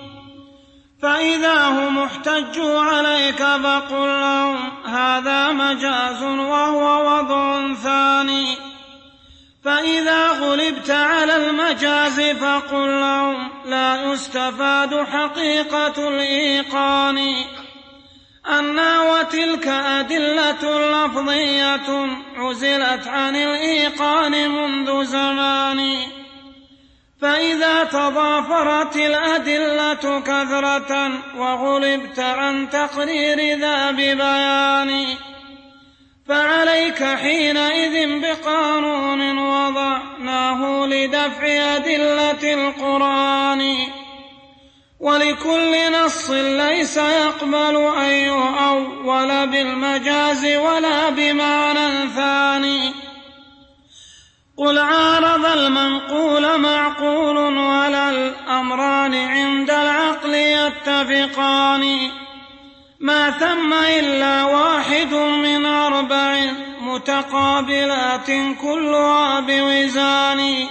فإذا هم احتجوا عليك فقل لهم هذا مجاز وهو وضع ثاني. فإذا غلبت على المجاز فقل لهم لا يستفاد حقيقة الإيقان. أنّا وتلك أدلة لفظية عزلت عن الإيقان منذ زمان. فإذا تضافرت الأدلة كثرة وغلبت عن تقرير ذا ببيان فعليك حينئذ بقانون وضعناه لدفع أدلة القرآن. ولكل نص ليس يقبل أن يؤول بالمجاز ولا بمعنى ثاني. قل عارض المنقول معقول ولا الأمران عند العقل يتفقان. ما ثم إلا واحد من 4 متقابلات كلها بوزان.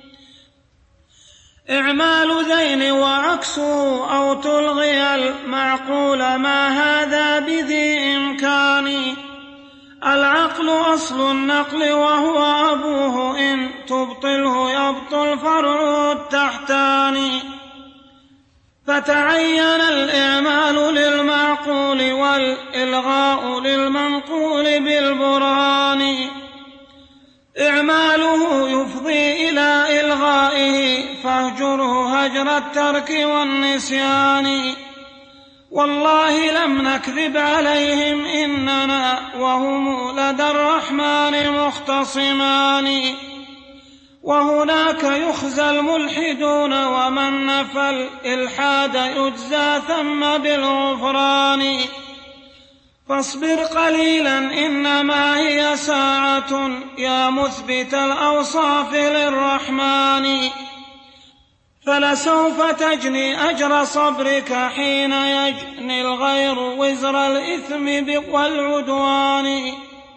إعمال ذين وعكسه أو تلغي المعقول ما هذا بذي إمكان. العقل أصل النقل وهو أبوه إن تبطله يبطل فرع التحتان. فتعين الإعمال للمعقول والإلغاء للمنقول بالبرهان. إعماله يفضي إلى إلغائه فاهجره هجر الترك والنسيان. والله لم نكذب عليهم إننا وهم لدى الرحمن مختصمان. وهناك يخزى الملحدون ومن نفى الإلحاد يجزى ثم بالغفران. فاصبر قليلا إنما هي ساعة يا مثبت الأوصاف للرحمن. فلسوف تجني أجر صبرك حين يجني الغير وزر الإثم والعدوان.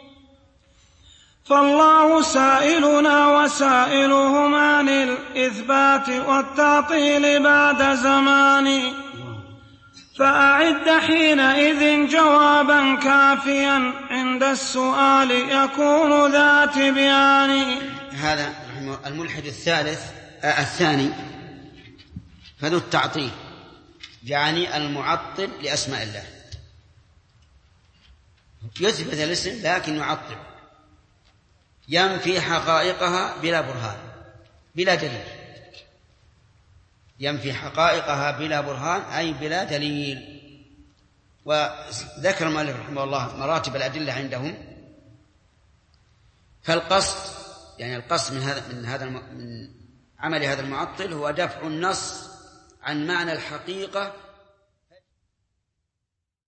فالله سائلنا وسائلهم عن الإثبات والتعطيل بعد زمان. فأعد حينئذ جوابا كافيا عند السؤال يكون ذا تبيان. هذا الملحد الثاني فذو التعطيل يعني المعطل لأسماء الله. يثبت الاسم لكن يعطل، ينفي حقائقها بلا برهان بلا دليل. ينفي حقائقها بلا برهان أي بلا دليل. وذكر المؤلف رحمه الله مراتب الأدلة عندهم. فالقصد يعني القصد من عمل هذا المعطل هو دفع النص عن معنى الحقيقة